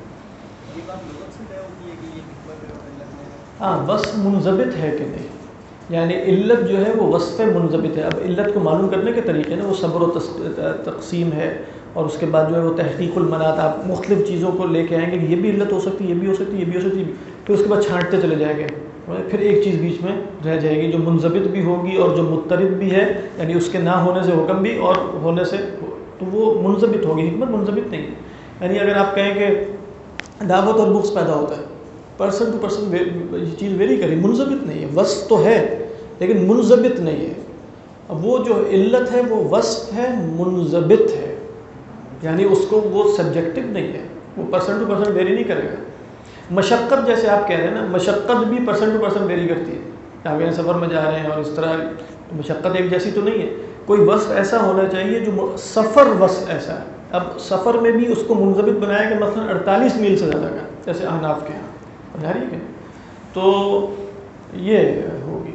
ہاں وصف منضبط ہے کہ نہیں، یعنی علت جو ہے وہ وصف منضبط ہے۔ اب علت کو معلوم کرنے کے طریقے نا وہ صبر و تقسیم ہے، اور اس کے بعد جو ہے وہ تحقیق المنات، آپ مختلف چیزوں کو لے کے آئیں گے کہ یہ بھی علت ہو سکتی ہے، یہ بھی ہو سکتی ہے، یہ بھی ہو سکتی ہے، پھر اس کے بعد چھانٹتے چلے جائیں گے، پھر ایک چیز بیچ میں رہ جائے گی جو منضبط بھی ہوگی اور جو مضطرب بھی ہے، یعنی اس کے نہ ہونے سے حکم بھی اور ہونے سے، تو وہ منضبط ہوگی۔ حکمت منضبط نہیں ہے، یعنی اگر آپ کہیں کہ دعوت اور بغض پیدا ہوتا ہے، پرسن ٹو پرسن یہ چیز ویری کرے، منضبط نہیں ہے۔ وصف تو ہے لیکن منضبط نہیں ہے۔ اب وہ جو علت ہے وہ وصف ہے، منضبط ہے، یعنی اس کو وہ سبجیکٹو نہیں ہے، وہ پرسن ٹو پرسن ویری نہیں کرے گا۔ مشقت جیسے آپ کہہ رہے ہیں نا، مشقت بھی پرسن ٹو پرسن ویری کرتی ہے، آپ کہیں سفر میں جا رہے ہیں اور اس طرح مشقت ایک جیسی تو نہیں ہے۔ کوئی وصف ایسا ہونا چاہیے جو سفر وصف ایسا ہے۔ اب سفر میں بھی اس کو منضبط بنایا کہ مثلا 48 میل سے زیادہ کا، جیسے احناف کے یہاں ٹھیک ہے، تو یہ ہوگی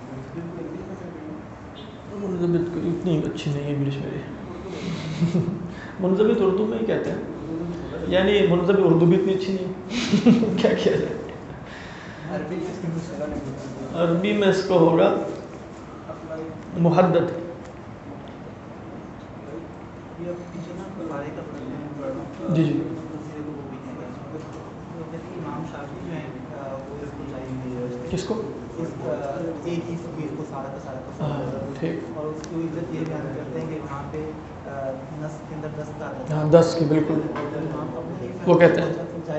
منضبط۔ اتنی اچھی نہیں ہے انگلش میری، منضبط اردو میں ہی کہتے ہیں، یعنی منضبط اردو بھی اتنی اچھی نہیں کیا کیا جائے۔ عربی میں اس کو ہوگا محدد۔ جی جی کس کو؟ ٹھیک، ہاں 10 کی بالکل وہ کہتے ہیں،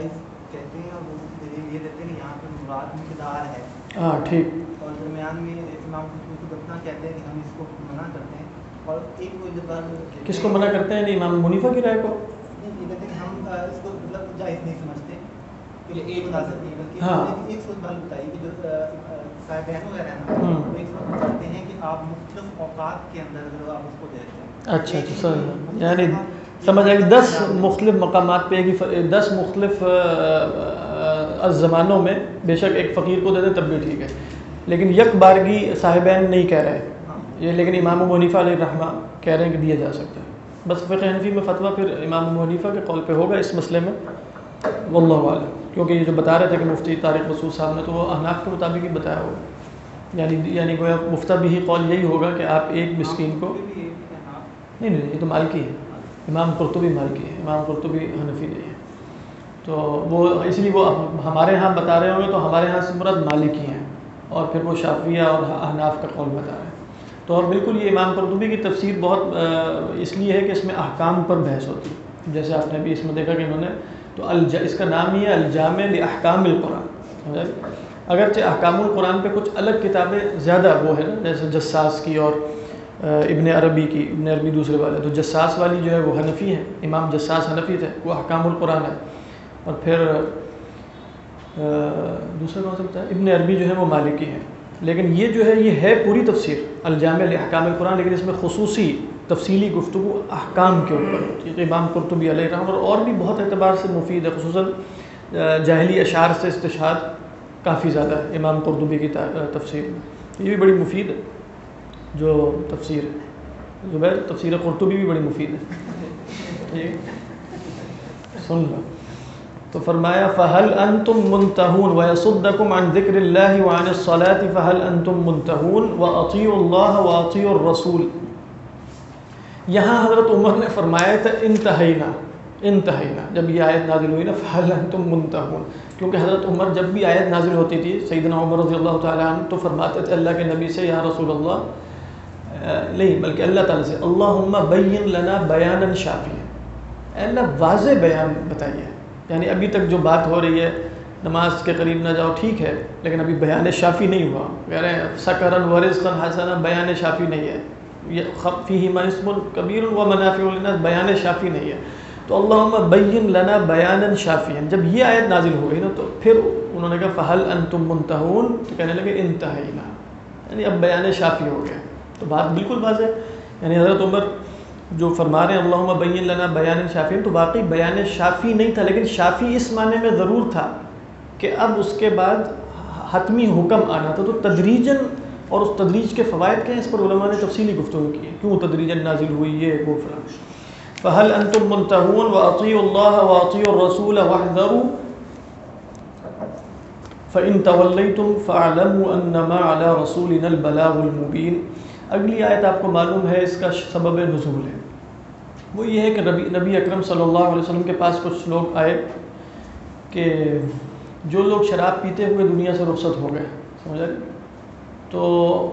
ہاں ٹھیک، اور درمیان میں امام قرطبی کہتے ہیں کہ ہم اس کو منع کرتے ہیں، اور ایک کوئی کس کو منع کرتے ہیں؟ امام منیفہ کی رائے کو یہ کہتے ہیں کہ ہم اس کو مطلب جائز نہیں سمجھتے کہ ایک مناسب نہیں، بلکہ ہاں ایک سوچ بات بتائی کہ جو صاحب بہن وغیرہ ہیں نا وہ ایک سوچ چاہتے ہیں کہ آپ مختلف اوقات کے اندر اگر آپ اس کو دیتے ہیں، اچھا سمجھ، یعنی سمجھ آئے کہ 10 مختلف مقامات پہ 10 مختلف زمانوں میں بے شک ایک فقیر کو دے دیں تب بھی ٹھیک ہے، لیکن یک بارگی صاحبین نہیں کہہ رہے یہ، لیکن امام ابو حنیفہ علیہ الرحمہ کہہ رہے ہیں کہ دیا جا سکتا ہے۔ بس فقہ حنفی میں فتویٰ پھر امام ابو حنیفہ کے قول پہ ہوگا اس مسئلے میں، واللہ اعلم، کیونکہ یہ جو بتا رہے تھے کہ مفتی طارق مسعود صاحب نے، تو وہ احناف کے مطابق ہی بتایا ہوگا، یعنی گویا مفتہ بھی قول یہی ہوگا کہ آپ ایک مسکین کو، نہیں یہ تو مالکی ہے، امام قرطبی مالکی ہے، امام قرطبی حنفی نہیں ہے، تو وہ اس لیے وہ ہمارے ہاں بتا رہے ہوں گے تو ہمارے ہاں سے مراد مالکی ہیں، اور پھر وہ شافعیہ اور احناف کا قول بتا رہے ہیں۔ تو اور بالکل یہ امام قرطبی کی تفسیر بہت اس لیے ہے کہ اس میں احکام پر بحث ہوتی ہے، جیسے آپ نے بھی اس میں دیکھا کہ انہوں نے تو اس کا نام ہی ہے الجامع لاحکام القرآن، اگرچہ احکام القرآن پہ کچھ الگ کتابیں زیادہ وہ ہے نا، جیسے جساس کی اور ابن عربی کی، ابن عربی دوسرے والے، تو جساس والی جو ہے وہ حنفی ہے، امام جساس حنفی تھے، وہ احکام القرآن ہے، اور پھر دوسرا کون سا بتا ہے ابن عربی جو ہے وہ مالکی ہے، لیکن یہ جو ہے یہ ہے پوری تفسیر الجامع لاحکام القرآن، لیکن اس میں خصوصی تفصیلی گفتگو احکام کے اوپر ہوتی ہے۔ امام قرطبی علیہ الرحمہ اور بھی بہت اعتبار سے مفید ہے، خصوصاً جاہلی اشعار سے استشہاد کافی زیادہ ہے امام قرطبی کی تفسیر میں. یہ بھی بڑی مفید ہے جو تفسیر ہے. زبیر تفسیر قرطبی بھی بڑی مفید ہے. سن لو. تو فرمایا فَهَلْ أَنْتُمْ مُنْتَهُونَ وَيَصُدَّكُمْ عَنْ ذِكْرِ اللَّهِ وَعَنِ الصَّلَاةِ فَهَلْ أَنْتُمْ مُنْتَهُونَ وَأَطِيعُوا اللَّهَ وَأَطِيعُوا الرَّسُولَ. یہاں حضرت عمر نے فرمایا تھا انتہینا جب یہ آیت نازل ہوئی نا فَهَلْ أَنْتُمْ مُنْتَهُونَ, کیونکہ حضرت عمر جب بھی آیت نازل ہوتی تھی سیدنا عمر رضی اللہ تعالیٰ عنہ تو فرماتے تھے اللہ کے نبی سے یا رسول اللہ, نہیں بلکہ اللہ تعالیٰ سے اللہم بین لنا بیانا شافیا, اے اللہ واضح بیان بتائیے. یعنی ابھی تک جو بات ہو رہی ہے نماز کے قریب نہ جاؤ ٹھیک ہے, لیکن ابھی بیان شافی نہیں ہوا. کہہ رہے ہیں سکرن ورزقن حسنا, بیان شافی نہیں ہے. یہ فیہما اسم کبیر و منافع للناس, بیان شافی نہیں ہے. تو اللہم بین لنا بیانا شافیا, جب یہ آیت نازل ہو گئی نا تو پھر انہوں نے کہا فہل انتم منتہون, تو کہنے لگے انتہینا, یعنی اب بیان شافی ہو گیا. تو بات بالکل واضح, یعنی حضرت عمر جو فرما رہے ہیں اللہم بین لنا بیان شافی, تو واقعی بیان شافی نہیں تھا, لیکن شافی اس معنی میں ضرور تھا کہ اب اس کے بعد حتمی حکم آنا تھا. تو تدریجاً, اور اس تدریج کے فوائد کیا ہیں اس پر علماء نے تفصیلی گفتگو کی ہے, کیوں تدریجاً نازل ہوئی یہ وہ فلاں. فَهَلْ أَنْتُمْ مُنْتَهُونَ وَأَطِيعُوا اللَّهَ وَأَطِيعُوا الرَّسُولَ وَاحْذَرُوا فَإِنْ تَوَلَّيْتُمْ فَاعْلَمُوا أَنَّمَا عَلَى رَسُولِنَا الْبَلَاغُ الْمُبِينُ. اگلی آیت آپ کو معلوم ہے اس کا سبب نزول ہے. وہ یہ ہے کہ نبی اکرم صلی اللہ علیہ وسلم کے پاس کچھ لوگ آئے کہ جو لوگ شراب پیتے ہوئے دنیا سے رخصت ہو گئے, سمجھ رہے, تو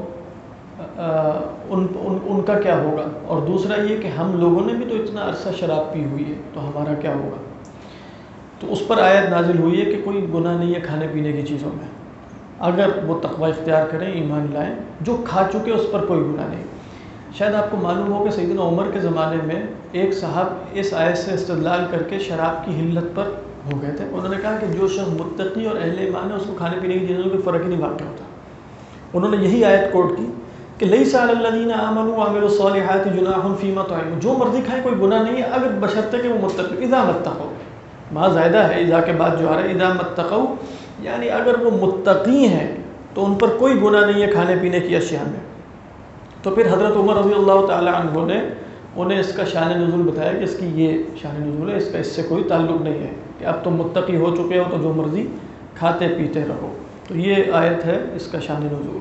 ان کا کیا ہوگا, اور دوسرا یہ کہ ہم لوگوں نے بھی تو اتنا عرصہ شراب پی ہوئی ہے تو ہمارا کیا ہوگا. تو اس پر آیت نازل ہوئی ہے کہ کوئی گناہ نہیں ہے کھانے پینے کی چیزوں میں, اگر وہ تقوی اختیار کریں ایمان لائیں, جو کھا چکے اس پر کوئی گناہ نہیں. شاید آپ کو معلوم ہو کہ سیدنا عمر کے زمانے میں ایک صاحب اس آیت سے استدلال کر کے شراب کی حلت پر ہو گئے تھے. انہوں نے کہا کہ جو شخص متقی اور اہل ایمان ہے اس کو کھانے پینے کی چیزوں میں فرق ہی نہیں واقع ہوتا. انہوں نے یہی آیت کوٹ کی کہ لیس علی الذین آمنوا وعملوا الصالحات جناح فیما طعموا, جو مرضی کھائیں کوئی گناہ نہیں ہے اگر بشرطے کہ وہ متقی. اذا متقوا, وہاں زائدہ ہے اذا کے بعد جو آ رہا ہے اذا متقوا, یعنی اگر وہ متقی ہیں تو ان پر کوئی گناہ نہیں ہے کھانے پینے کی اشیاء میں. تو پھر حضرت عمر رضی اللہ تعالیٰ عنہ نے انہیں اس کا شان نزول بتایا کہ اس کی یہ شان نزول ہے, اس سے کوئی تعلق نہیں ہے کہ اب تم متقی ہو چکے ہو تو جو مرضی کھاتے پیتے رہو. تو یہ آیت ہے اس کا شان نزول.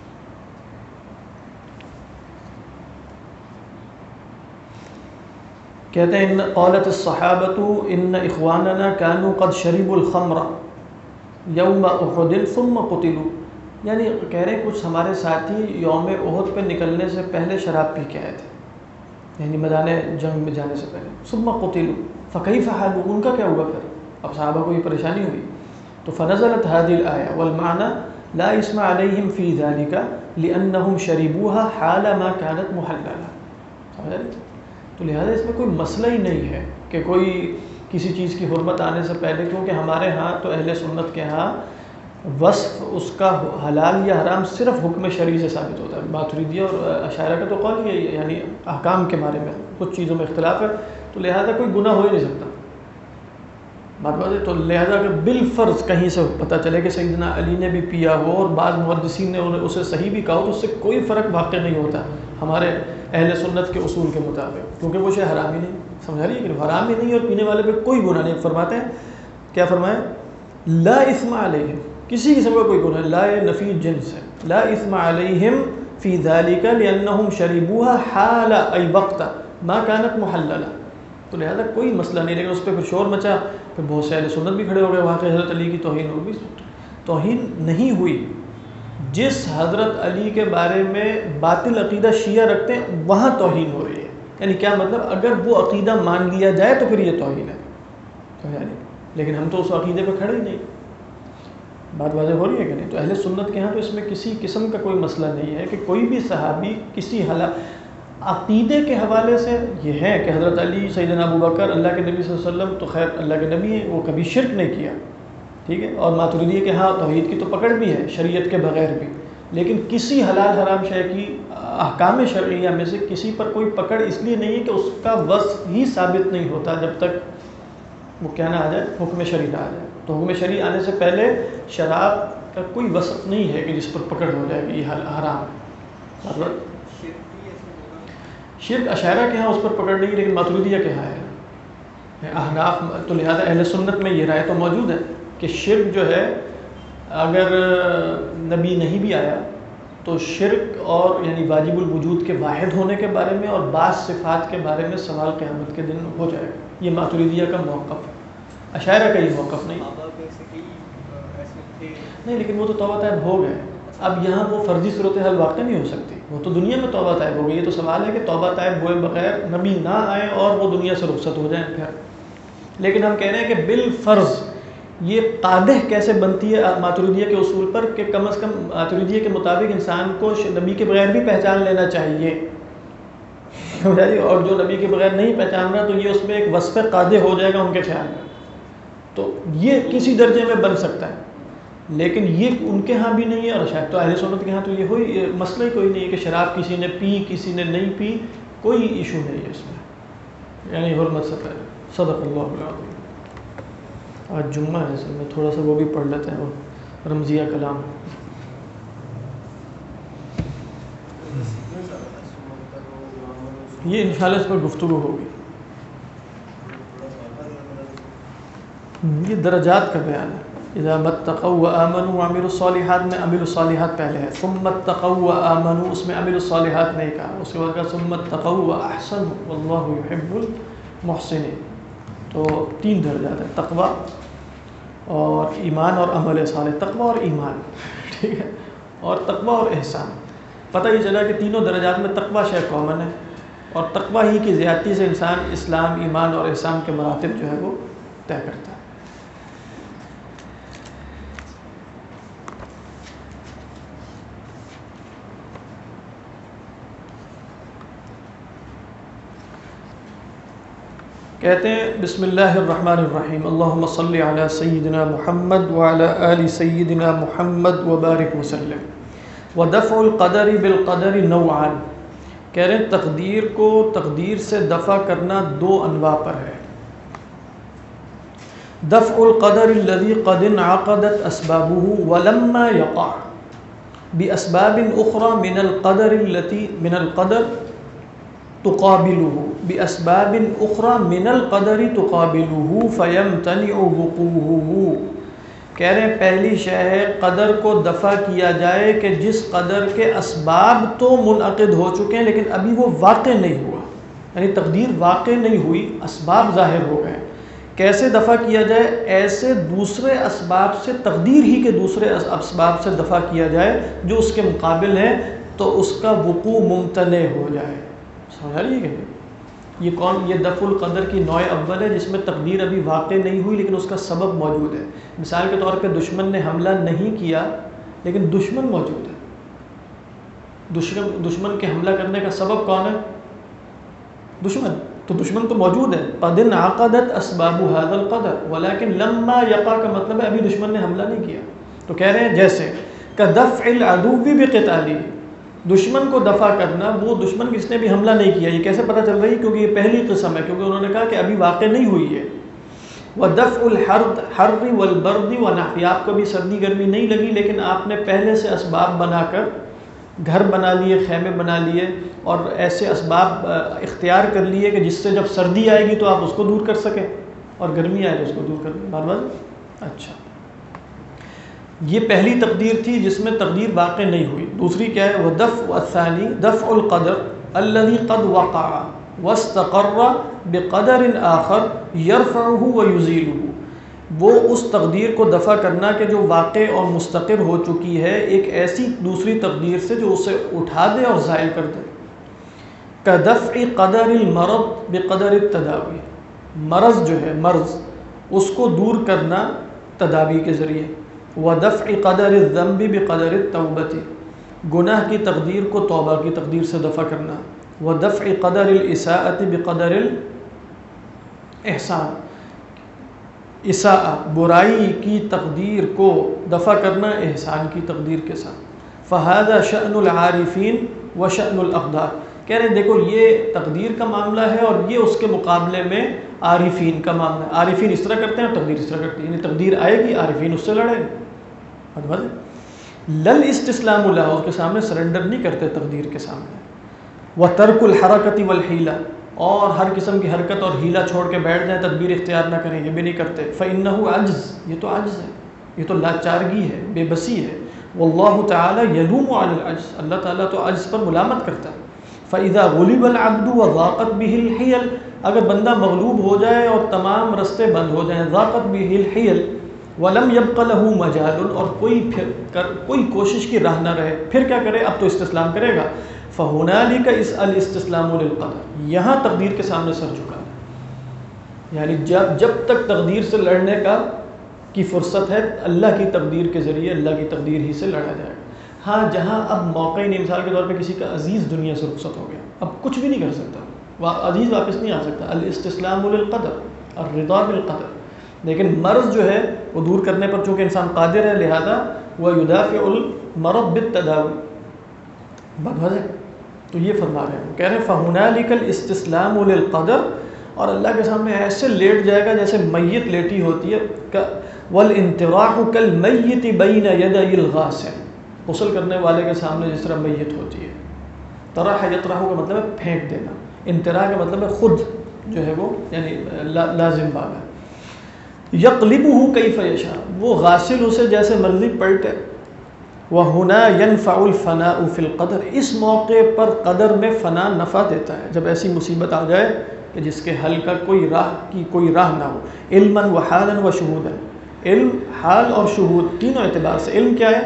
کہتے ہیں قالت الصحابۃ ان اخواننا كانوا قد شربوا الخمر یوم احد ثم قتلوا, یعنی کہہ رہے ہیں کچھ ہمارے ساتھی یوم احد پہ نکلنے سے پہلے شراب پی کے آئے تھے, یعنی میدان جنگ میں جانے سے پہلے. ثم قتلوا فكيف حالهم, ان کا کیا ہوا پھر, اب صحابہ کو یہ پریشانی ہوئی. تو فنزلت هذه الآية والمعنى لا اسم عليهم في ذلك لأنهم شربوها حال ما كانت محللة. تو لہذا اس میں کوئی مسئلہ ہی نہیں ہے کہ کوئی کسی چیز کی حرمت آنے سے پہلے, کیونکہ ہمارے ہاں تو اہل سنت کے ہاں وصف اس کا حلال یا حرام صرف حکم شرعی سے ثابت ہوتا ہے. ماتریدیہ اور اشاعرہ کا تو قول یہ ہے, یعنی احکام کے بارے میں کچھ چیزوں میں اختلاف ہے, تو لہذا کوئی گناہ ہو ہی نہیں سکتا. بات ہے تو لہذا کہ بالفرض کہیں سے پتہ چلے کہ سیدنا علی نے بھی پیا ہو اور بعض محدثین نے اسے صحیح بھی کہا ہو, تو اس سے کوئی فرق واقع نہیں ہوتا ہمارے اہل سنت کے اصول کے مطابق, کیونکہ وہ شے حرام ہی نہیں. سمجھا رہی ہے کہ حرام ہی نہیں اور پینے والے پہ کوئی گناہ نہیں. فرماتے ہیں کیا فرمائیں, لا اثم علیہم, کسی قسم کا کوئی گناہ, لا نفی جنس ہے, لا اثم علیہم فی ذالک لانہم شربوها حال ای وقت ما کانت محللہ. تو لہذا کوئی مسئلہ نہیں. لیکن اس پہ پھر شور مچا, پھر بہت سے اہل سنت بھی کھڑے ہو گئے وہاں کے حضرت علی کی توہین ہو گئی. توہین نہیں ہوئی, جس حضرت علی کے بارے میں باطل عقیدہ شیعہ رکھتے ہیں وہاں توہین ہو رہی ہے. یعنی کیا مطلب, اگر وہ عقیدہ مان لیا جائے تو پھر یہ توہین ہے, لیکن ہم تو اس عقیدے پہ کھڑے ہی نہیں. بات واضح ہو رہی ہے کہ نہیں. تو اہل سنت کے ہاں تو اس میں کسی قسم کا کوئی مسئلہ نہیں ہے کہ کوئی بھی صحابی کسی عقیدے کے حوالے سے یہ ہے کہ حضرت علی سیدنا ابو بکر اللہ کے نبی صلی اللہ علیہ وسلم تو خیر اللہ کے نبی ہیں, وہ کبھی شرک نہیں کیا, ٹھیک ہے. اور ماتریدیہ کے ہاں توحید کی تو پکڑ بھی ہے شریعت کے بغیر بھی, لیکن کسی حلال حرام شے کی احکام شرعیہ میں سے کسی پر کوئی پکڑ اس لیے نہیں ہے کہ اس کا وصف ہی ثابت نہیں ہوتا جب تک وہ کیا نہ آ جائے؟ حکم شرعی نہ آ جائے. تو حکم شرعی آنے سے پہلے شراب کا کوئی وصف نہیں ہے کہ جس پر پکڑ ہو جائے کہ یہ حرام ہے. مطلب شرک اشاعرہ کے ہاں اس پر پکڑ نہیں، لیکن ماتریدیہ کے ہاں ہے. احناف تو لہذا اہل سنت میں یہ رائے تو موجود ہے کہ شرک جو ہے اگر نبی نہیں بھی آیا تو شرک اور یعنی واجب الوجود کے واحد ہونے کے بارے میں اور بعض صفات کے بارے میں سوال قیامت کے دن ہو جائے گا. یہ ماتریدیہ کا موقف ہے، اشاعرہ کا یہ موقف نہیں. نہیں، لیکن وہ تو توبہ طیب ہو گئے. اب یہاں وہ فرضی صورتحال واقع نہیں ہو سکتی. وہ تو دنیا میں توبہ طیب ہو گئی. یہ تو سوال ہے کہ توبہ طیب ہوئے بغیر نبی نہ آئے اور وہ دنیا سے رخصت ہو جائیں پھر. لیکن ہم کہہ رہے ہیں کہ بالفرض یہ قادح کیسے بنتی ہے ماتریدیہ کے اصول پر کہ کم از کم ماتریدیہ کے مطابق انسان کو نبی کے بغیر بھی پہچان لینا چاہیے. اور جو نبی کے بغیر نہیں پہچان رہا تو یہ اس میں ایک وصف قادح ہو جائے گا ان کے خیال میں. تو یہ کسی درجے میں بن سکتا ہے، لیکن یہ ان کے ہاں بھی نہیں ہے. اور شاید تو اہل سنت کے ہاں تو یہ مسئلہ ہی کوئی نہیں ہے کہ شراب کسی نے پی کسی نے نہیں پی، کوئی ایشو نہیں ہے اس میں. یعنی حرمت سے پہلے. صدق اللہ العظیم. آج جمعہ ہے سر، میں تھوڑا سا وہ بھی پڑھ لیتے ہیں وہ رمزیہ کلام. یہ انشاءاللہ اس پر گفتگو ہوگی. یہ درجات کا بیان ہے. اذا متقوا وآمنوا وعملوا الصالحات میں عملوا الصالحات پہلے ہے، ثم اتقوا وآمنوا اس میں عملوا الصالحات نہیں کہا. اس کے بعد کہا ثم اتقوا واحسنوا واللہ يحب المحسنین. تو 3 درجات ہیں، تقوی اور ایمان اور عمل صالح. تقوی اور ایمان، ٹھیک ہے، اور تقوی اور احسان. پتہ یہ چلا کہ تینوں درجات میں تقوی شے کامن ہے، اور تقوی ہی کی زیادتی سے انسان اسلام، ایمان اور احسان کے مراتب جو ہے وہ طے کرتا ہے. کہتے ہیں بسم اللہ الرحمن الرحیم، اللہم صلی علی سیدنا محمد وعلی آل سیدنا محمد وبارک وسلم. ودفع القدر بالقدر نوعان. کہہ رہے ہیں تقدیر کو تقدیر سے دفع کرنا 2 انواع پر ہے. دفع القدر الذي قد انعقدت اسبابه ولما يقع باسباب اخرى من القدر تقابله باسباب اخرى من القدر تقابله فيمتنع وقوعه. کہہ رہے ہیں پہلی شے ہے قدر کو دفع کیا جائے کہ جس قدر کے اسباب تو منعقد ہو چکے ہیں لیکن ابھی وہ واقع نہیں ہوا، یعنی تقدیر واقع نہیں ہوئی، اسباب ظاہر ہو گئے. کیسے دفع کیا جائے؟ ایسے دوسرے اسباب سے، تقدیر ہی کے دوسرے اسباب سے دفع کیا جائے جو اس کے مقابل ہیں تو اس کا وقوع ممتنع ہو جائے. سمجھا لیے کہ یہ کون؟ یہ دفع القدر کی نوع اول ہے جس میں تقدیر ابھی واقع نہیں ہوئی لیکن اس کا سبب موجود ہے. مثال کے طور پہ دشمن نے حملہ نہیں کیا لیکن دشمن موجود ہے. دشمن کے حملہ کرنے کا سبب کون ہے؟ دشمن. تو دشمن تو موجود ہے. قد انعقدت اسباب هذا القدر ولكن لما يقع کا مطلب ہے ابھی دشمن نے حملہ نہیں کیا. تو کہہ رہے ہیں جیسے كدفع العدو بقتاله، دشمن کو دفع کرنا، وہ دشمن کس نے بھی حملہ نہیں کیا. یہ کیسے پتہ چل رہی ہے؟ کیونکہ یہ پہلی قسم ہے، کیونکہ انہوں نے کہا کہ ابھی واقع نہیں ہوئی ہے. وَدَفْعُ الْحَرِّ وَالْبَرْدِ وَنَحْوِ، آپ کو بھی سردی گرمی نہیں لگی لیکن آپ نے پہلے سے اسباب بنا کر گھر بنا لیے، خیمے بنا لیے اور ایسے اسباب اختیار کر لیے کہ جس سے جب سردی آئے گی تو آپ اس کو دور کر سکیں اور گرمی آئے تو اس کو دور کر دیں. بار بار اچھا، یہ پہلی تقدیر تھی جس میں تقدیر واقع نہیں ہوئی. دوسری کیا ہے؟ وَدَفْعُ الثَّانِي دَفْعُ الْقَدْرِ الَّذِي قَدْ وَقَعَ وَاسْتَقَرَّ بِقَدَرٍ آخَرٍ يَرْفَعُهُ وَيُزِيلُهُ. وہ اس تقدیر کو دفع کرنا کہ جو واقع اور مستقر ہو چکی ہے ایک ایسی دوسری تقدیر سے جو اسے اٹھا دے اور زائل کر دے. كَدَفْعِ قَدَرِ الْمَرَضِ بِقَدَرِ التَّدَاوِي، مرض جو ہے، مرض اس کو دور کرنا تداوی کے ذریعے. وَدَفْعِ قَدَرِ الذَّنْبِ بِقَدَرِ التَّوْبَةِ، گناہ کی تقدیر کو توبہ کی تقدیر سے دفع کرنا. وَدَفْعِ قَدَرِ الْإِسَاءَةِ بِقَدَرِ الْإِحْسَانِ، اساءہ برائی کی تقدیر کو دفع کرنا احسان کی تقدیر کے ساتھ. فَهَذَا شَأْنُ الْعَارِفِينَ وَشَأْنُ الْأَقْدَارِ. کہہ رہے ہیں دیکھو یہ تقدیر کا معاملہ ہے اور یہ اس کے مقابلے میں عارفین کا معاملہ ہے. عارفین اس طرح کرتے ہیں اور تقدیر اس طرح کرتی ہے. یعنی تقدیر آئے گی، عارفین اس سے لڑیں گے. لل استسلام لہ، اس کے سامنے سرنڈر نہیں کرتے تقدیر کے سامنے. وترک الحرکت والحیلہ، اور ہر قسم کی حرکت اور ہیلہ چھوڑ کے بیٹھ جائیں، تدبیر اختیار نہ کریں، یہ بھی نہیں کرتے. فإنہ عجز، یہ تو عجز ہے، یہ تو لاچارگی ہے، بے بسی ہے. واللہ تعالی یلوم علی العجز، اللہ تعالیٰ تو عجز پر ملامت کرتا ہے. فإذا غلب العبد وضاقت به الحیل، اگر بندہ مغلوب ہو جائے اور تمام رستے بند ہو جائیں، ضاقت به الحیل ولم يبق له مجال، اور کوئی کوشش کی راہ نہ رہے، پھر کیا کرے؟ اب تو استسلام کرے گا. فہنالک الاستسلام للقدر، یہاں تقدیر کے سامنے سر جھکانا. یعنی جب تک تقدیر سے لڑنے کی فرصت ہے، اللہ کی تقدیر کے ذریعے، اللہ کی تقدیر ہی سے لڑا جائے گا. ہاں جہاں اب موقع ہی نہیں، مثال کے طور پہ کسی کا عزیز دنیا سے رخصت ہو گیا، اب کچھ بھی نہیں کر سکتا، عزیز واپس نہیں آ سکتا. الاستسلام للقدر، الرضا بالقدر. لیکن مرض جو ہے وہ دور کرنے پر چونکہ انسان قادر ہے، لہذا وہ یدافع المرض بالتداوی. بات واضح؟ تو یہ فرما رہے ہیں، کہہ رہے ہیں فہنالک الاستسلام للقدر، اور اللہ کے سامنے ایسے لیٹ جائے گا جیسے میت لیٹی ہوتی ہے. والانطراح کالمیت بین یدی الغاسل، غسل کرنے والے کے سامنے جس طرح میت ہوتی ہے. طرح یطرح کا مطلب ہے پھینک دینا، انطراح کا مطلب ہے خود جو ہے وہ یعنی لازم باب ہے. یقلبہ کیف یشاء، وہ غاسل اسے جیسے مرضی پلٹے. وَهُنَا يَنْفَعُ الْفَنَاءُ فِي الْقَدْرِ، اس موقع پر قدر میں فنا نفع دیتا ہے. جب ایسی مصیبت آ جائے کہ جس کے حل کا کوئی راہ نہ ہو. علما وحالا وشہودا، علم، حال اور شہود تینوں اعتبار سے. علم کیا ہے؟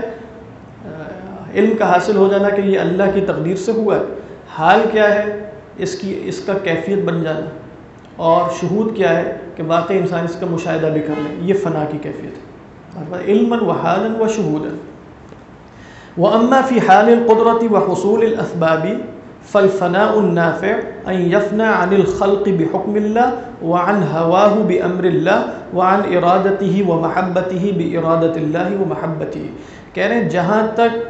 علم کا حاصل ہو جانا کہ یہ اللہ کی تقدیر سے ہوا ہے. حال کیا ہے؟ اس کا کیفیت بن جانا. اور شہود کیا ہے؟ کہ واقعی انسان اس کا مشاہدہ بھی کر لے. یہ فنا کی کیفیت ہے. علما وحالا وشہودا. وَأَمَّا فِي حَالِ الْقُدْرَةِ وَحُصُولِ الْأَسْبَابِ فَالْفَنَاءُ النَّافِعُ أَنْ يَفْنَى عَنِ الْخَلْقِ بِحُكْمِ اللَّهِ وَعَنْ هَوَاهُ بِأَمْرِ اللَّهِ وَعَنْ إِرَادَتِهِ وَمَحَبَّتِهِ بِإِرَادَةِ اللَّهِ وَمَحَبَّتِهِ. کہہ رہے ہیں جہاں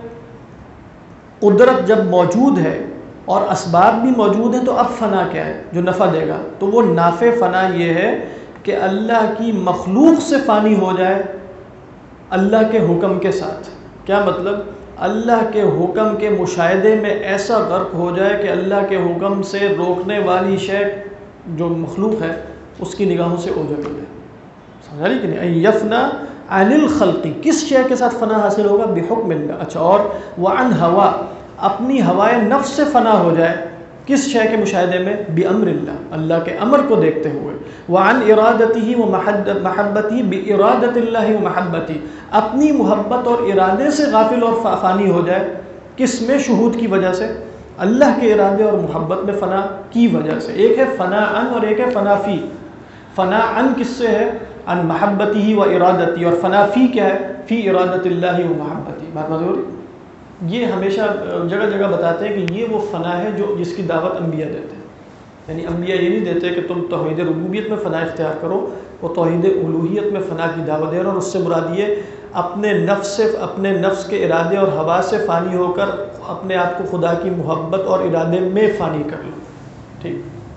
تک قدرت جب موجود ہے اور اسباب بھی موجود ہیں، تو اب فنا کیا ہے جو نفع دے گا؟ تو وہ نافع فنا یہ ہے کہ اللہ کی مخلوق سے فانی ہو جائے اللہ کے حکم کے ساتھ. کیا مطلب؟ اللہ کے حکم کے مشاہدے میں ایسا غرق ہو جائے کہ اللہ کے حکم سے روکنے والی شے جو مخلوق ہے اس کی نگاہوں سے اوجھل ہو جائے. سمجھا رہی کہ نہیں؟ یفنا عن الخلق، کس شے کے ساتھ فنا حاصل ہوگا؟ بحکم اللہ. اچھا، اور وعن ہوا، اپنی ہوائے نفس سے فنا ہو جائے. کس شے کے مشاہدے میں؟ بامر اللہ، اللہ کے امر کو دیکھتے ہوئے. وعن ارادتہ ومحبتہ بارادۃ اللہ ومحبتہ، اپنی محبت اور ارادے سے غافل اور فانی ہو جائے. کس میں؟ شہود کی وجہ سے، اللہ کے ارادے اور محبت میں فنا کی وجہ سے. ایک ہے فنا ان اور ایک ہے فنا فی. فنا ان کس سے ہے؟ ان محبتہ و ارادتہ. اور فنا فی کیا ہے؟ فی ارادۃ اللہ و محبتہ. بات واضح ہو رہی؟ یہ ہمیشہ جگہ جگہ بتاتے ہیں کہ یہ وہ فنا ہے جس کی دعوت انبیاء دیتے ہیں. یعنی انبیاء یہ نہیں دیتے کہ تم توحید ربوبیت میں فنا اختیار کرو، وہ توحید الوہیت میں فنا کی دعوت دے رہے ہیں. اور اس سے مراد یہ اپنے نفس کے ارادے اور ہوا سے فانی ہو کر اپنے آپ کو خدا کی محبت اور ارادے میں فانی کر لو. ٹھیک.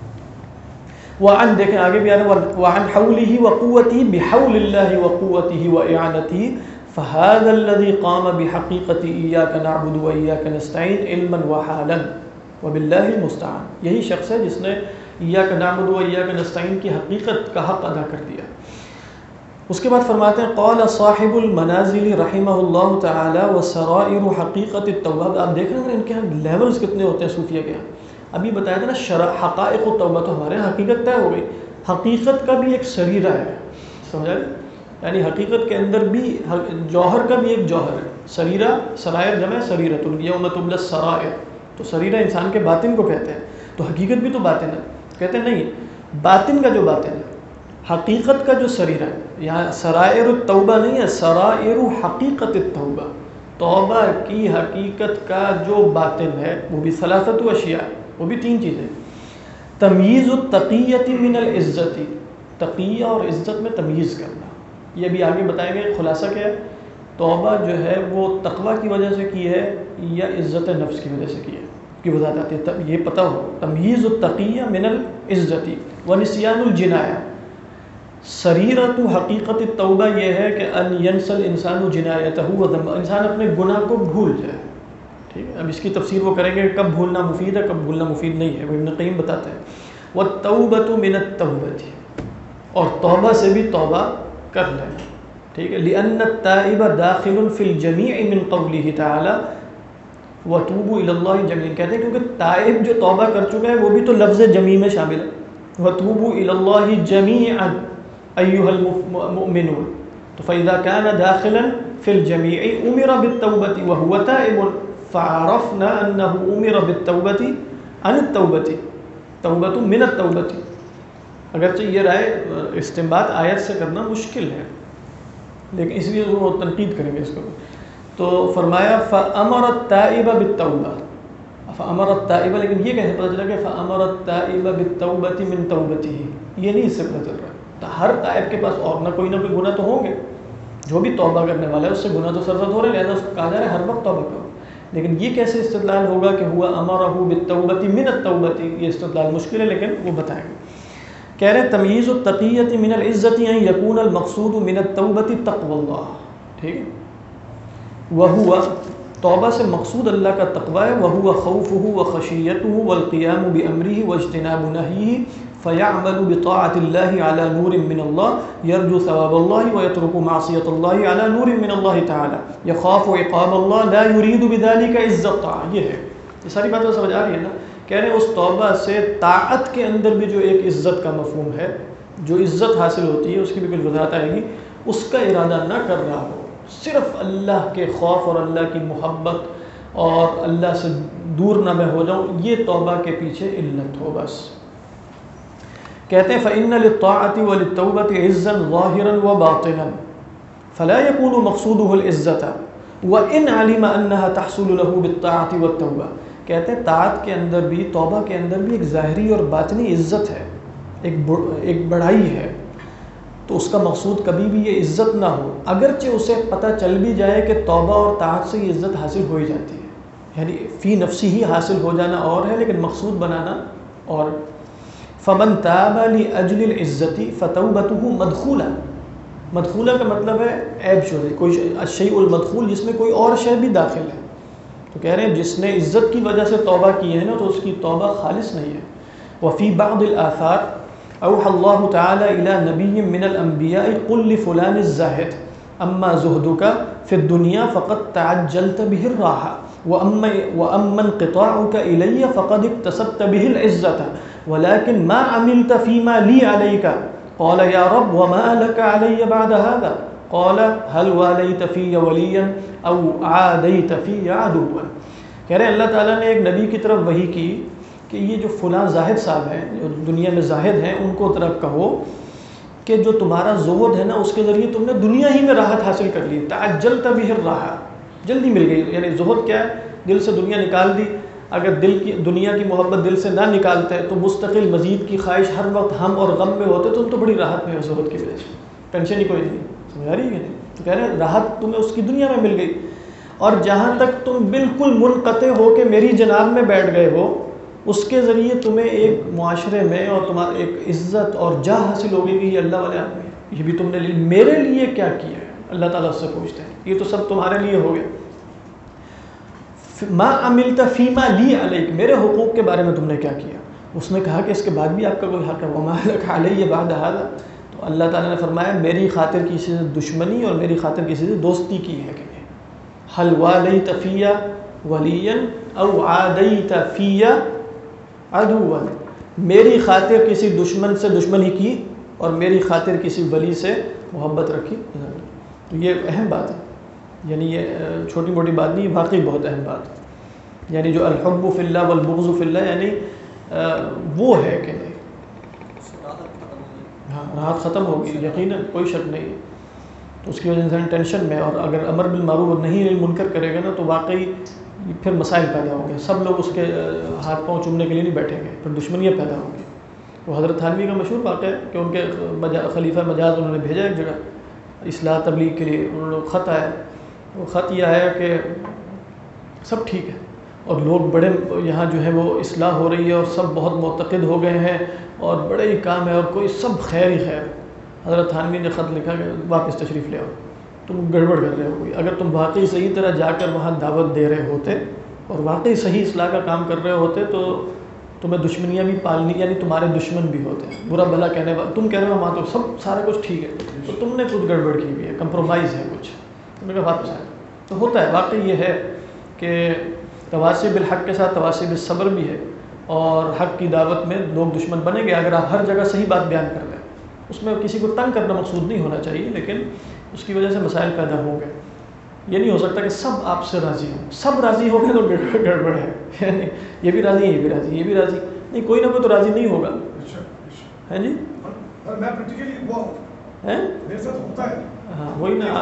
وعن، دیکھیں آگے بھی آ رہا ہے، وعن حولہ وقوتہ بحول اللہ وقوتہ واعانتہ فهذا الذي قام بحقیقت ایاک نعبد وایاک نستعین علما وحالا وباللہ المستعان. یہی شخص ہے جس نے ایاک نعبد وایاک نستعین کی حقیقت کا حق ادا کر دیا. اس کے بعد فرماتے ہیں قال صاحب المنازل رحمہ اللہ تعالی وسرائر حقیقت التوبہ. آپ دیکھ رہے ہیں ان کے یہاں لیولز کتنے ہوتے ہیں صوفیہ کے یہاں. ابھی بتایا تھا نا حقائق التوبہ، تو ہمارے حقیقت طے ہو گئی. حقیقت کا بھی ایک سریرہ ہے، سمجھا؟ یعنی حقیقت کے اندر بھی جوہر کا بھی ایک جوہر ہے. سریرہ، سرائر جمع سریرۃ، یوم تبلی السرائر. تو سریرہ انسان کے باطن کو کہتے ہیں. تو حقیقت بھی تو باطن ہے. کہتے ہیں نہیں، باطن کا جو باطن ہے، حقیقت کا جو سریرہ ہے. یہاں سرائر التوبہ نہیں ہے، سرائر حقیقت التوبہ. توبہ کی حقیقت کا جو باطن ہے وہ بھی ثلاثۃ اشیاء، وہ بھی تین چیزیں. تمییز التقیۃ من العزت، تقیہ اور عزت میں تمییز کرنا. یہ بھی آگے بتائیں گے. خلاصہ کیا ہے؟ توبہ جو ہے وہ تقوی کی وجہ سے کی ہے یا عزت نفس کی وجہ سے کی ہے؟ کی وضاحت آتی ہے. یہ پتہ ہو تمییز التقیہ من العزت ونسیان الجنایہ. سریرت حقیقت توبہ یہ ہے کہ ان ینسل انسان جنایتہ وذنبہ، انسان اپنے گناہ کو بھول جائے. ٹھیک ہے، اب اس کی تفسیر وہ کریں گے کب بھولنا مفید ہے کب بھولنا مفید نہیں ہے. وہ ابن قیم بتاتے ہیں والتوبۃ من التوبۃ، اور توبہ سے بھی توبہ کر لینا. ٹھیک ہے، لأن التائب داخل فی الجمیع من قولہ تعالی وتوبوا الی اللہ جميعا. کہتے ہیں کیونکہ تائب جو توبہ کر چکا ہے وہ بھی تو لفظ جمیع میں شامل ہے. وتوبوا الی اللہ جميعا ایھا المؤمنون. تو فاذا كان داخلا في الجميع امر بالتوبة وهو تائب فعرفنا انه امر بالتوبة عن التوبة توبة من التوبة. اگرچہ یہ رائے استنباط آیت سے کرنا مشکل ہے لیکن اس لیے وہ تنقید کریں گے اس کو. تو فرمایا فَأَمَرَ التَّائِبَ بِالتَّوْبَةِ فَأَمَرَ التَّائِبَ، لیکن یہ کیسے پتہ چلا کہ فَأَمَرَ التَّائِبَ بِالتَّوْبَةِ مِن تَوْبَتِهِ، یہ نہیں اس سے پتہ چل رہا. تو ہر تائب کے پاس اور نہ کوئی گناہ تو ہوں گے. جو بھی توبہ کرنے والا ہے اس سے گناہ تو سرزد ہو رہے ہیں، لہذا اس کو کہا جا رہا ہے ہر وقت توبہ کرو. لیکن یہ کیسے استدلال ہوگا کہ ہوا امرہ بالتوبۃ من التوبۃ، یہ استدلال مشکل ہے لیکن وہ بتائیں گے. کہہ رہے تمییز التقیۃ من العزت ان یکون المقصود من التوبۃ تقوی اللہ. ٹھیک ہے، وہوا توبہ سے مقصود اللہ کا تقوی ہے. وہوا خوفہ وخشیتہ والقیام بامرہ واجتناب نہیہ فیعمل بطاعۃ اللہ علی نور من اللہ یرجو ثواب اللہ ویترک معصیۃ اللہ علی نور من اللہ تعالی یخاف عقاب اللہ لا یرید بذلک عزت. یہ ہے، یہ ساری باتیں سمجھ آ رہی ہے نا. کہہ رہے ہیں اس توبہ سے طاعت کے اندر بھی جو ایک عزت کا مفہوم ہے، جو عزت حاصل ہوتی ہے اس کی بھی کچھ وضاحت آئے گی، اس کا ارادہ نہ کر رہا ہو، صرف اللہ کے خوف اور اللہ کی محبت اور اللہ سے دور نہ میں ہو جاؤں، یہ توبہ کے پیچھے علت ہو بس. کہتے ہیں فإن للطاعة وللتوبة عزا ظاهرا وباطنا فلا يكون مقصوده العزة وإن علم أنها تحصل له بالطاعة والتوبة. کہتے ہیں طاعت کے اندر بھی توبہ کے اندر بھی ایک ظاہری اور باطنی عزت ہے، ایک بڑائی ہے. تو اس کا مقصود کبھی بھی یہ عزت نہ ہو، اگرچہ اسے پتہ چل بھی جائے کہ توبہ اور طاعت سے یہ عزت حاصل ہو ہی جاتی ہے، یعنی فی نفسی ہی حاصل ہو جانا اور ہے لیکن مقصود بنانا اور. فمن تاب لأجل العزت فتوبته مدخولہ. مدخولہ کا مطلب ہے عیب شدہ، کوئی الشیء المدخول جس میں کوئی اور شے بھی داخل ہے. تو کہہ رہے ہیں جس نے عزت کی وجہ سے توبہ کی ہے نا تو اس کی توبہ خالص نہیں ہے. وفی بعض الآثار اوحى اللہ تعالی الی نبی من الانبیاء قل لفلان الزاہد اما زہدك فی الدنیا فقد تعجلت به الراحة واما انقطاعك الی فقد اکتسبت به العزة ولكن ما عملت فيما لي عليك قال يا رب وما لك علي بعد هذا قال هل واليت في وليا او عاديت في عدوا. کہہ رہے ہیں اللہ تعالیٰ نے ایک نبی کی طرف وحی کی کہ یہ جو فلاں زاہد صاحب ہیں جو دنیا میں زاہد ہیں ان کو طرف کہو کہ جو تمہارا زہد ہے نا اس کے ذریعے تم نے دنیا ہی میں راحت حاصل کر لی. تعجلت به الراحة، جلدی مل گئی. یعنی زہد کیا ہے؟ دل سے دنیا نکال دی. اگر دل کی دنیا کی محبت دل سے نہ نکالتے تو مستقل مزید کی خواہش ہر وقت ہم اور غم میں ہوتے تو تم تو بڑی راحت میں ہو زہد کی وجہ سے، ٹینشن ہی کوئی نہیں. سمجھ آ رہی ہے؟ تو کہہ رہے ہیں راحت تمہیں اس کی دنیا میں مل گئی. اور جہاں تک تم بالکل منقطع ہو کے میری جناب میں بیٹھ گئے ہو اس کے ذریعے تمہیں ایک معاشرے میں اور تمہارا ایک عزت اور جاہ حاصل ہوگی کہ یہ اللہ والے آدمی ہیں، یہ بھی تم نے میرے لیے کیا کیا ہے. اللہ تعالیٰ اس سے پوچھتے ہیں یہ تو سب تمہارے لیے ہو گیا. ما عملت فیما لی علیک، میرے حقوق کے بارے میں تم نے کیا کیا. اس نے کہا کہ اس کے بعد بھی آپ کا کوئی حق ہے. وما لک علی بعد ھذا، تو اللہ تعالیٰ نے فرمایا میری خاطر کسی سے دشمنی اور میری خاطر کسی سے دوستی کی ہے کہ حل والیت فی ولیا او عادیت فی عدوا، میری خاطر کسی دشمن سے دشمنی کی اور میری خاطر کسی ولی سے محبت رکھی. تو یہ اہم بات ہے، یعنی یہ چھوٹی موٹی بات نہیں، واقعی بہت اہم بات ہے. یعنی جو الحب فی اللہ والبغض فی اللہ یعنی وہ ہے کہ نہیں. ہاں راحت ختم ہوگی یقیناً، کوئی شک نہیں ہے. تو اس کی وجہ سے ٹینشن میں، اور اگر امر بالمعروف نہیں منکر کرے گا نا تو واقعی پھر مسائل پیدا ہوں گے. سب لوگ اس کے ہاتھ پاؤں چومنے کے لیے نہیں بیٹھیں گے، پھر دشمنیاں پیدا ہوں گی. وہ حضرت تھانوی کا مشہور واقعہ ہے کہ ان کے خلیفہ مجاز انہوں نے بھیجا ایک جگہ اصلاح تبلیغ کے لیے. انہوں نے خط آیا، وہ خط یہ آیا کہ سب ٹھیک ہے، اور لوگ بڑے یہاں جو ہے وہ اصلاح ہو رہی ہے اور سب بہت معتقد ہو گئے ہیں اور بڑے ہی کام ہے اور کوئی سب خیر ہی خیر. حضرت تھانوی نے خط لکھا کہ واپس تشریف لے آؤ, تم گڑبڑ کر رہے ہو کوئی. اگر تم واقعی صحیح طرح جا کر وہاں دعوت دے رہے ہوتے اور واقعی صحیح اصلاح کا کام کر رہے ہوتے تو تمہیں دشمنیاں بھی پالنی, یعنی تمہارے دشمن بھی ہوتے ہیں, برا بھلا کہنے والے. تم کہہ رہے ہو وہاں تو سب سارا کچھ ٹھیک ہے, تو تم نے کچھ گڑبڑ کی ہوئی ہے, کمپرومائز ہے کچھ. تم نے کہا واپس آئے. تو ہوتا ہے, واقعی یہ ہے کہ تواصی بالحق کے ساتھ تواصی بالصبر بھی ہے, اور حق کی دعوت میں لوگ دشمن بنیں گے اگر آپ ہر جگہ صحیح بات بیان کر رہے ہیں. اس میں کسی کو تنگ کرنا مقصود نہیں ہونا چاہیے, لیکن اس کی وجہ سے مسائل پیدا ہوں گے. یہ نہیں ہو سکتا کہ سب آپ سے راضی ہوں, سب راضی ہو گئے تو گڑبڑ ہے. یعنی یہ بھی راضی ہے, یہ بھی راضی, یہ بھی راضی نہیں, کوئی نہ کوئی تو راضی نہیں ہوگا. ہے جی, میں پریکٹیکلی وہ ہیں میرے ساتھ ہوتا ہے. ہاں وہی نا,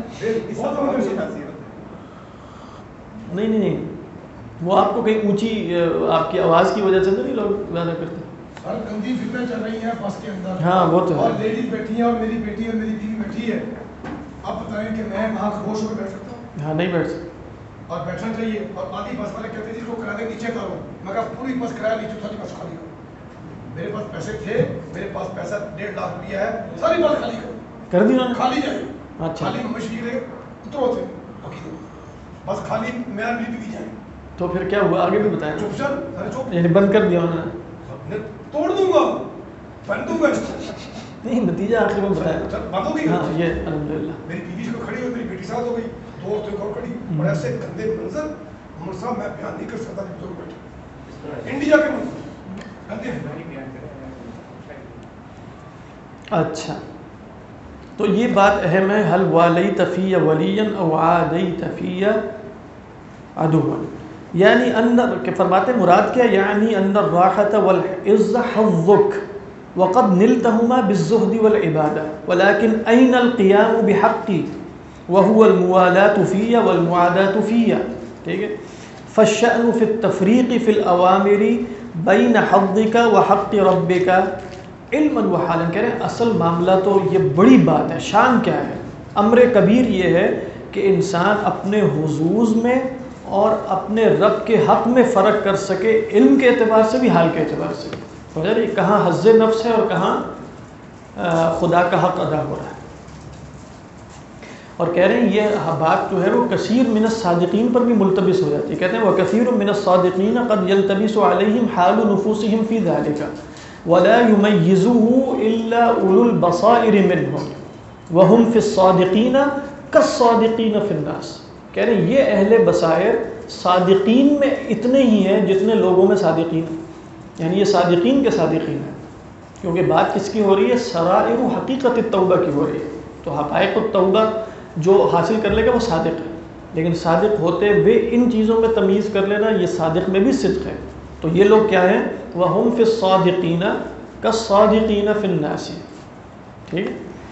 نہیں نہیں نہیں, وہ آپ کو کہیں اونچی آپ کی آواز کی وجہ سے تو نہیں لوگ زیادہ کرتے. سر گندی فلمیں چل رہی ہیں بس کے اندر. ہاں وہ تو ہے. اور لیڈیز بیٹھی ہیں اور میری بیٹی اور میری بیوی بیٹھی ہے. آپ بتائیں کہ میں وہاں خاموش ہو کے بیٹھ سکتا ہوں؟ ہاں نہیں بیٹھ سکتے. اور بیٹھنا چاہیے. اور آدھی بس والے کہتے ہیں جس کو کرایہ نیچے کرو, میں کہا پوری بس کرایہ نیچے, ساری بس خالی کرو. میرے پاس پیسے تھے, میرے پاس پیسہ 1.5 لاکھ روپیہ ہے, ساری بس خالی کرو. کر دی خالی جائے. اچھا, خالی مشیر اترو تھے بس خالی میرا بھی جائے. تو پھر کیا ہوا آگے بھی بتائیں. چپ چل, ارے چپ, یعنی بند کر دیا انہوں نے, توڑ دوں گا, پہن دوں گا. نہیں نتیجہ آخر میں بتایا. بند ہو گئی. ہاں یہ الحمدللہ. میری بیوی کو کھڑی ہوئی, میری بیٹی ساتھ ہو گئی, 2 عورتیں اور کھڑی, اور ایسے گندے منظر عمر صاحب میں بیان نہیں کر سکتا کہ تو بیٹھے انڈیا کے منظر گندے ہیں. اچھا تو یہ بات اہم ہے. حل والیت فی ولیا او عادیت فی عدوا, یعنی اندر کہ فرماتے مراد کیا, یعنی ان الراحت والعز حظک وقد نلتهما بالزهد والعبادة ولكن أين القيام بحقي وهو الموالاة في والمعاداة في. ٹھیک ہے, فالشأن في التفريق في الأوامر بين حظك وحق ربك علما وحالا. کہہ رہے ہیں اصل معاملہ تو یہ بڑی بات ہے. شان کیا ہے, امر کبیر یہ ہے کہ انسان اپنے حظوظ میں اور اپنے رب کے حق میں فرق کر سکے, علم کے اعتبار سے بھی حال کے اعتبار سے بھی. کہاں حظ نفس ہے اور کہاں خدا کا حق ادا ہو رہا ہے. اور کہہ رہے ہیں یہ بات جو ہے وہ کثیر من الصادقین پر بھی ملتبس ہو جاتی ہے. کہتے ہیں وکثیر من الصادقین قد یلتبس علیہم حال نفوسہم فی ذلک ولا یمیزه الا اولو البصائر منہم وہم فی الصادقین کالصادقین فی الناس. کہہ رہے ہیں یہ اہل بصائر صادقین میں اتنے ہی ہیں جتنے لوگوں میں صادقین ہیں. یعنی یہ صادقین کے صادقین ہیں, کیونکہ بات کس کی ہو رہی ہے, سرائر و حقیقت التوبہ کی ہو رہی ہے. تو حقائق التوبہ جو حاصل کر لے گا وہ صادق ہے, لیکن صادق ہوتے ہوئے ان چیزوں میں تمیز کر لینا یہ صادق میں بھی صدق ہے. تو یہ لوگ کیا ہیں, وَهُمْ فِي الصَّادِقِينَ كَالصَّادِقِينَ فِي النَّاسِ. ٹھیک.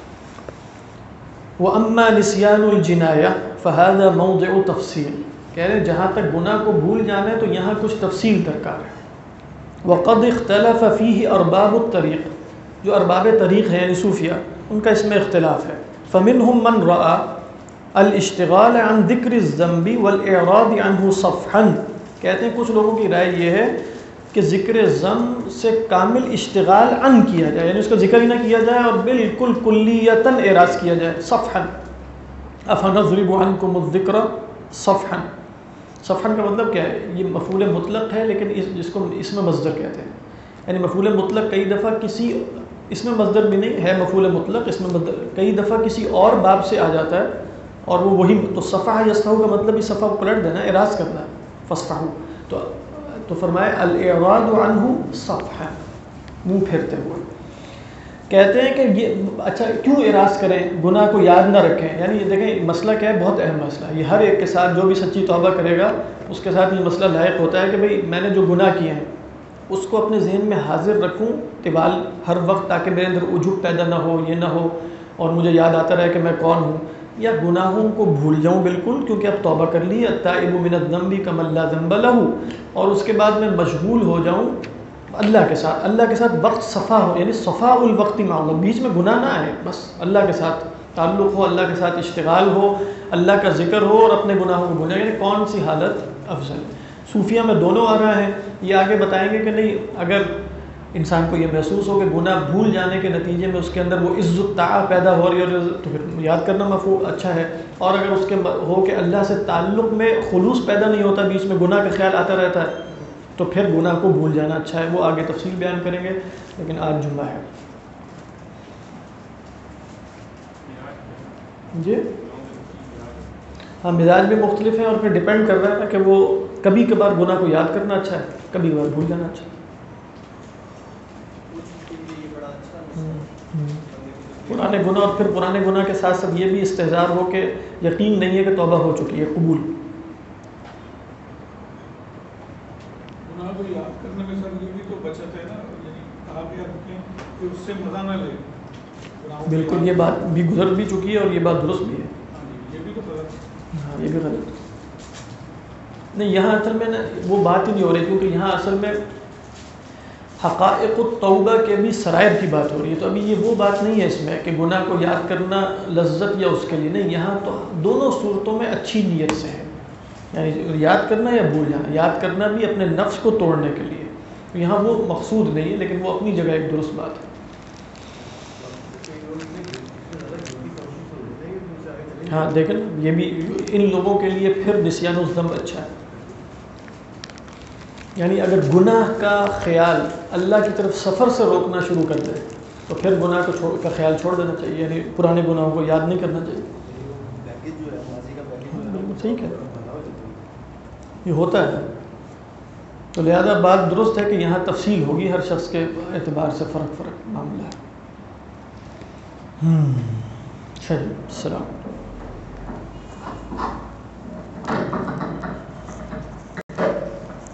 وَأَمَّا نِسْيَانُ الْجِنَايَةِ فَهَذَا مَوْضِعُ تَفْصِيلٍ. کہہ رہے ہیں جہاں تک گناہ کو بھول جانا ہے تو یہاں کچھ تفصیل درکار ہے. وقد اختلف فيه ارباب الطریق, جو ارباب طریق ہیں یعنی صوفیہ, ان کا اس میں اختلاف ہے. فمنهم من رأى الاشتغال عن ذکر الذنب والاعراض عنه صفحا. کہتے ہیں کچھ لوگوں کی رائے یہ ہے کہ ذکر ذنب سے کامل اشتغال عن کیا جائے, یعنی اس کا ذکر ہی نہ کیا جائے اور بالکل کلیتاً اعراض کیا جائے. صفحا افنضرب عنکم الذکر صفحا. صفحن کا مطلب کیا ہے, یہ مفعول مطلق ہے لیکن جس کو اسم مصدر کہتے ہیں. یعنی مفعول مطلق کئی دفعہ کسی اسم مصدر بھی نہیں ہے, مفعول مطلق اسم مصدر کئی دفعہ کسی اور باب سے آ جاتا ہے اور وہ وہی. تو صفحہ یصفحو کا مطلب اس صفحہ کو پلٹ دینا, اعراض کرنا, فصفحو. تو فرمائے الاعراض عنہ صفحا, منہ پھیرتے ہوئے. کہتے ہیں کہ یہ اچھا کیوں اعراض کریں, گناہ کو یاد نہ رکھیں. یعنی یہ دیکھیں مسئلہ کیا ہے, بہت اہم مسئلہ ہے. یہ ہر ایک کے ساتھ جو بھی سچی توبہ کرے گا اس کے ساتھ یہ مسئلہ لاحق ہوتا ہے کہ بھئی میں نے جو گناہ کیے ہیں اس کو اپنے ذہن میں حاضر رکھوں طوال ہر وقت, تاکہ میرے اندر عجب پیدا نہ ہو, یہ نہ ہو اور مجھے یاد آتا رہے کہ میں کون ہوں. یا گناہوں کو بھول جاؤں بالکل کیونکہ اب توبہ کر لی, التائب من الذنب کمن لا ذنب لہ, اور اس کے بعد میں مشغول ہو جاؤں اللہ کے ساتھ. اللہ کے ساتھ وقت صفا ہو, یعنی صفاء الوقت معاملہ, بیچ میں گناہ نہ آئے, بس اللہ کے ساتھ تعلق ہو, اللہ کے ساتھ اشتغال ہو, اللہ کا ذکر ہو اور اپنے گناہوں کو بھولیں. یعنی کون سی حالت افضل. صوفیہ میں دونوں آ رہا ہے. یہ آگے بتائیں گے کہ نہیں اگر انسان کو یہ محسوس ہو کہ گناہ بھول جانے کے نتیجے میں اس کے اندر وہ عزت طاعہ پیدا ہو رہی ہے تو پھر یاد کرنا مفہوم اچھا ہے. اور اگر اس کے ہو کہ اللہ سے تعلق میں خلوص پیدا نہیں ہوتا, بیچ میں گناہ کا خیال آتا رہتا ہے, تو پھر گناہ کو بھول جانا اچھا ہے. وہ آگے تفصیل بیان کریں گے, لیکن آج جمعہ ہے. جی ہاں, مزاج بھی مختلف ہیں اور پھر ڈپینڈ کر رہا ہے کہ وہ کبھی کبھار گناہ کو یاد کرنا اچھا ہے, کبھی کبھار بھول جانا اچھا ہے. پرانے گناہ اور پھر پرانے گناہ کے ساتھ ساتھ یہ بھی استحضار ہو کہ یقین نہیں ہے کہ توبہ ہو چکی ہے, قبول. گناہ کو یاد کرنے میں سر یہ بھی تو بچت ہے نا, یعنی آپ یہ رکھیں کہ اس سے مزہ نہ لیں. بالکل, یہ بات بھی گزر بھی چکی ہے اور یہ بات درست بھی ہے. یہ بھی تو غلط ہے. ہاں یہ بھی غلط نہیں. یہاں اصل میں وہ بات ہی نہیں ہو رہی, کیونکہ یہاں اصل میں حقائق التوبہ کے بھی سرائر کی بات ہو رہی ہے. تو ابھی یہ وہ بات نہیں ہے اس میں کہ گناہ کو یاد کرنا لذت یا اس کے لیے نہیں. یہاں تو دونوں صورتوں میں اچھی نیت سے ہے, یعنی یاد کرنا یا بھول جانا. یاد کرنا بھی اپنے نفس کو توڑنے کے لیے, یہاں وہ مقصود نہیں ہے, لیکن وہ اپنی جگہ ایک درست بات ہے. ہاں دیکھیں یہ بھی ان لوگوں کے لیے پھر نسیان الذنب اچھا ہے. یعنی اگر گناہ کا خیال اللہ کی طرف سفر سے روکنا شروع کر دے تو پھر گناہ کا خیال چھوڑ دینا چاہیے, یعنی پرانے گناہوں کو یاد نہیں کرنا چاہیے. بالکل ٹھیک ہے, یہ ہوتا ہے. تو لہذا بات درست ہے کہ یہاں تفصیل ہوگی, ہر شخص کے اعتبار سے فرق معاملہ ہے. چلیے السلام.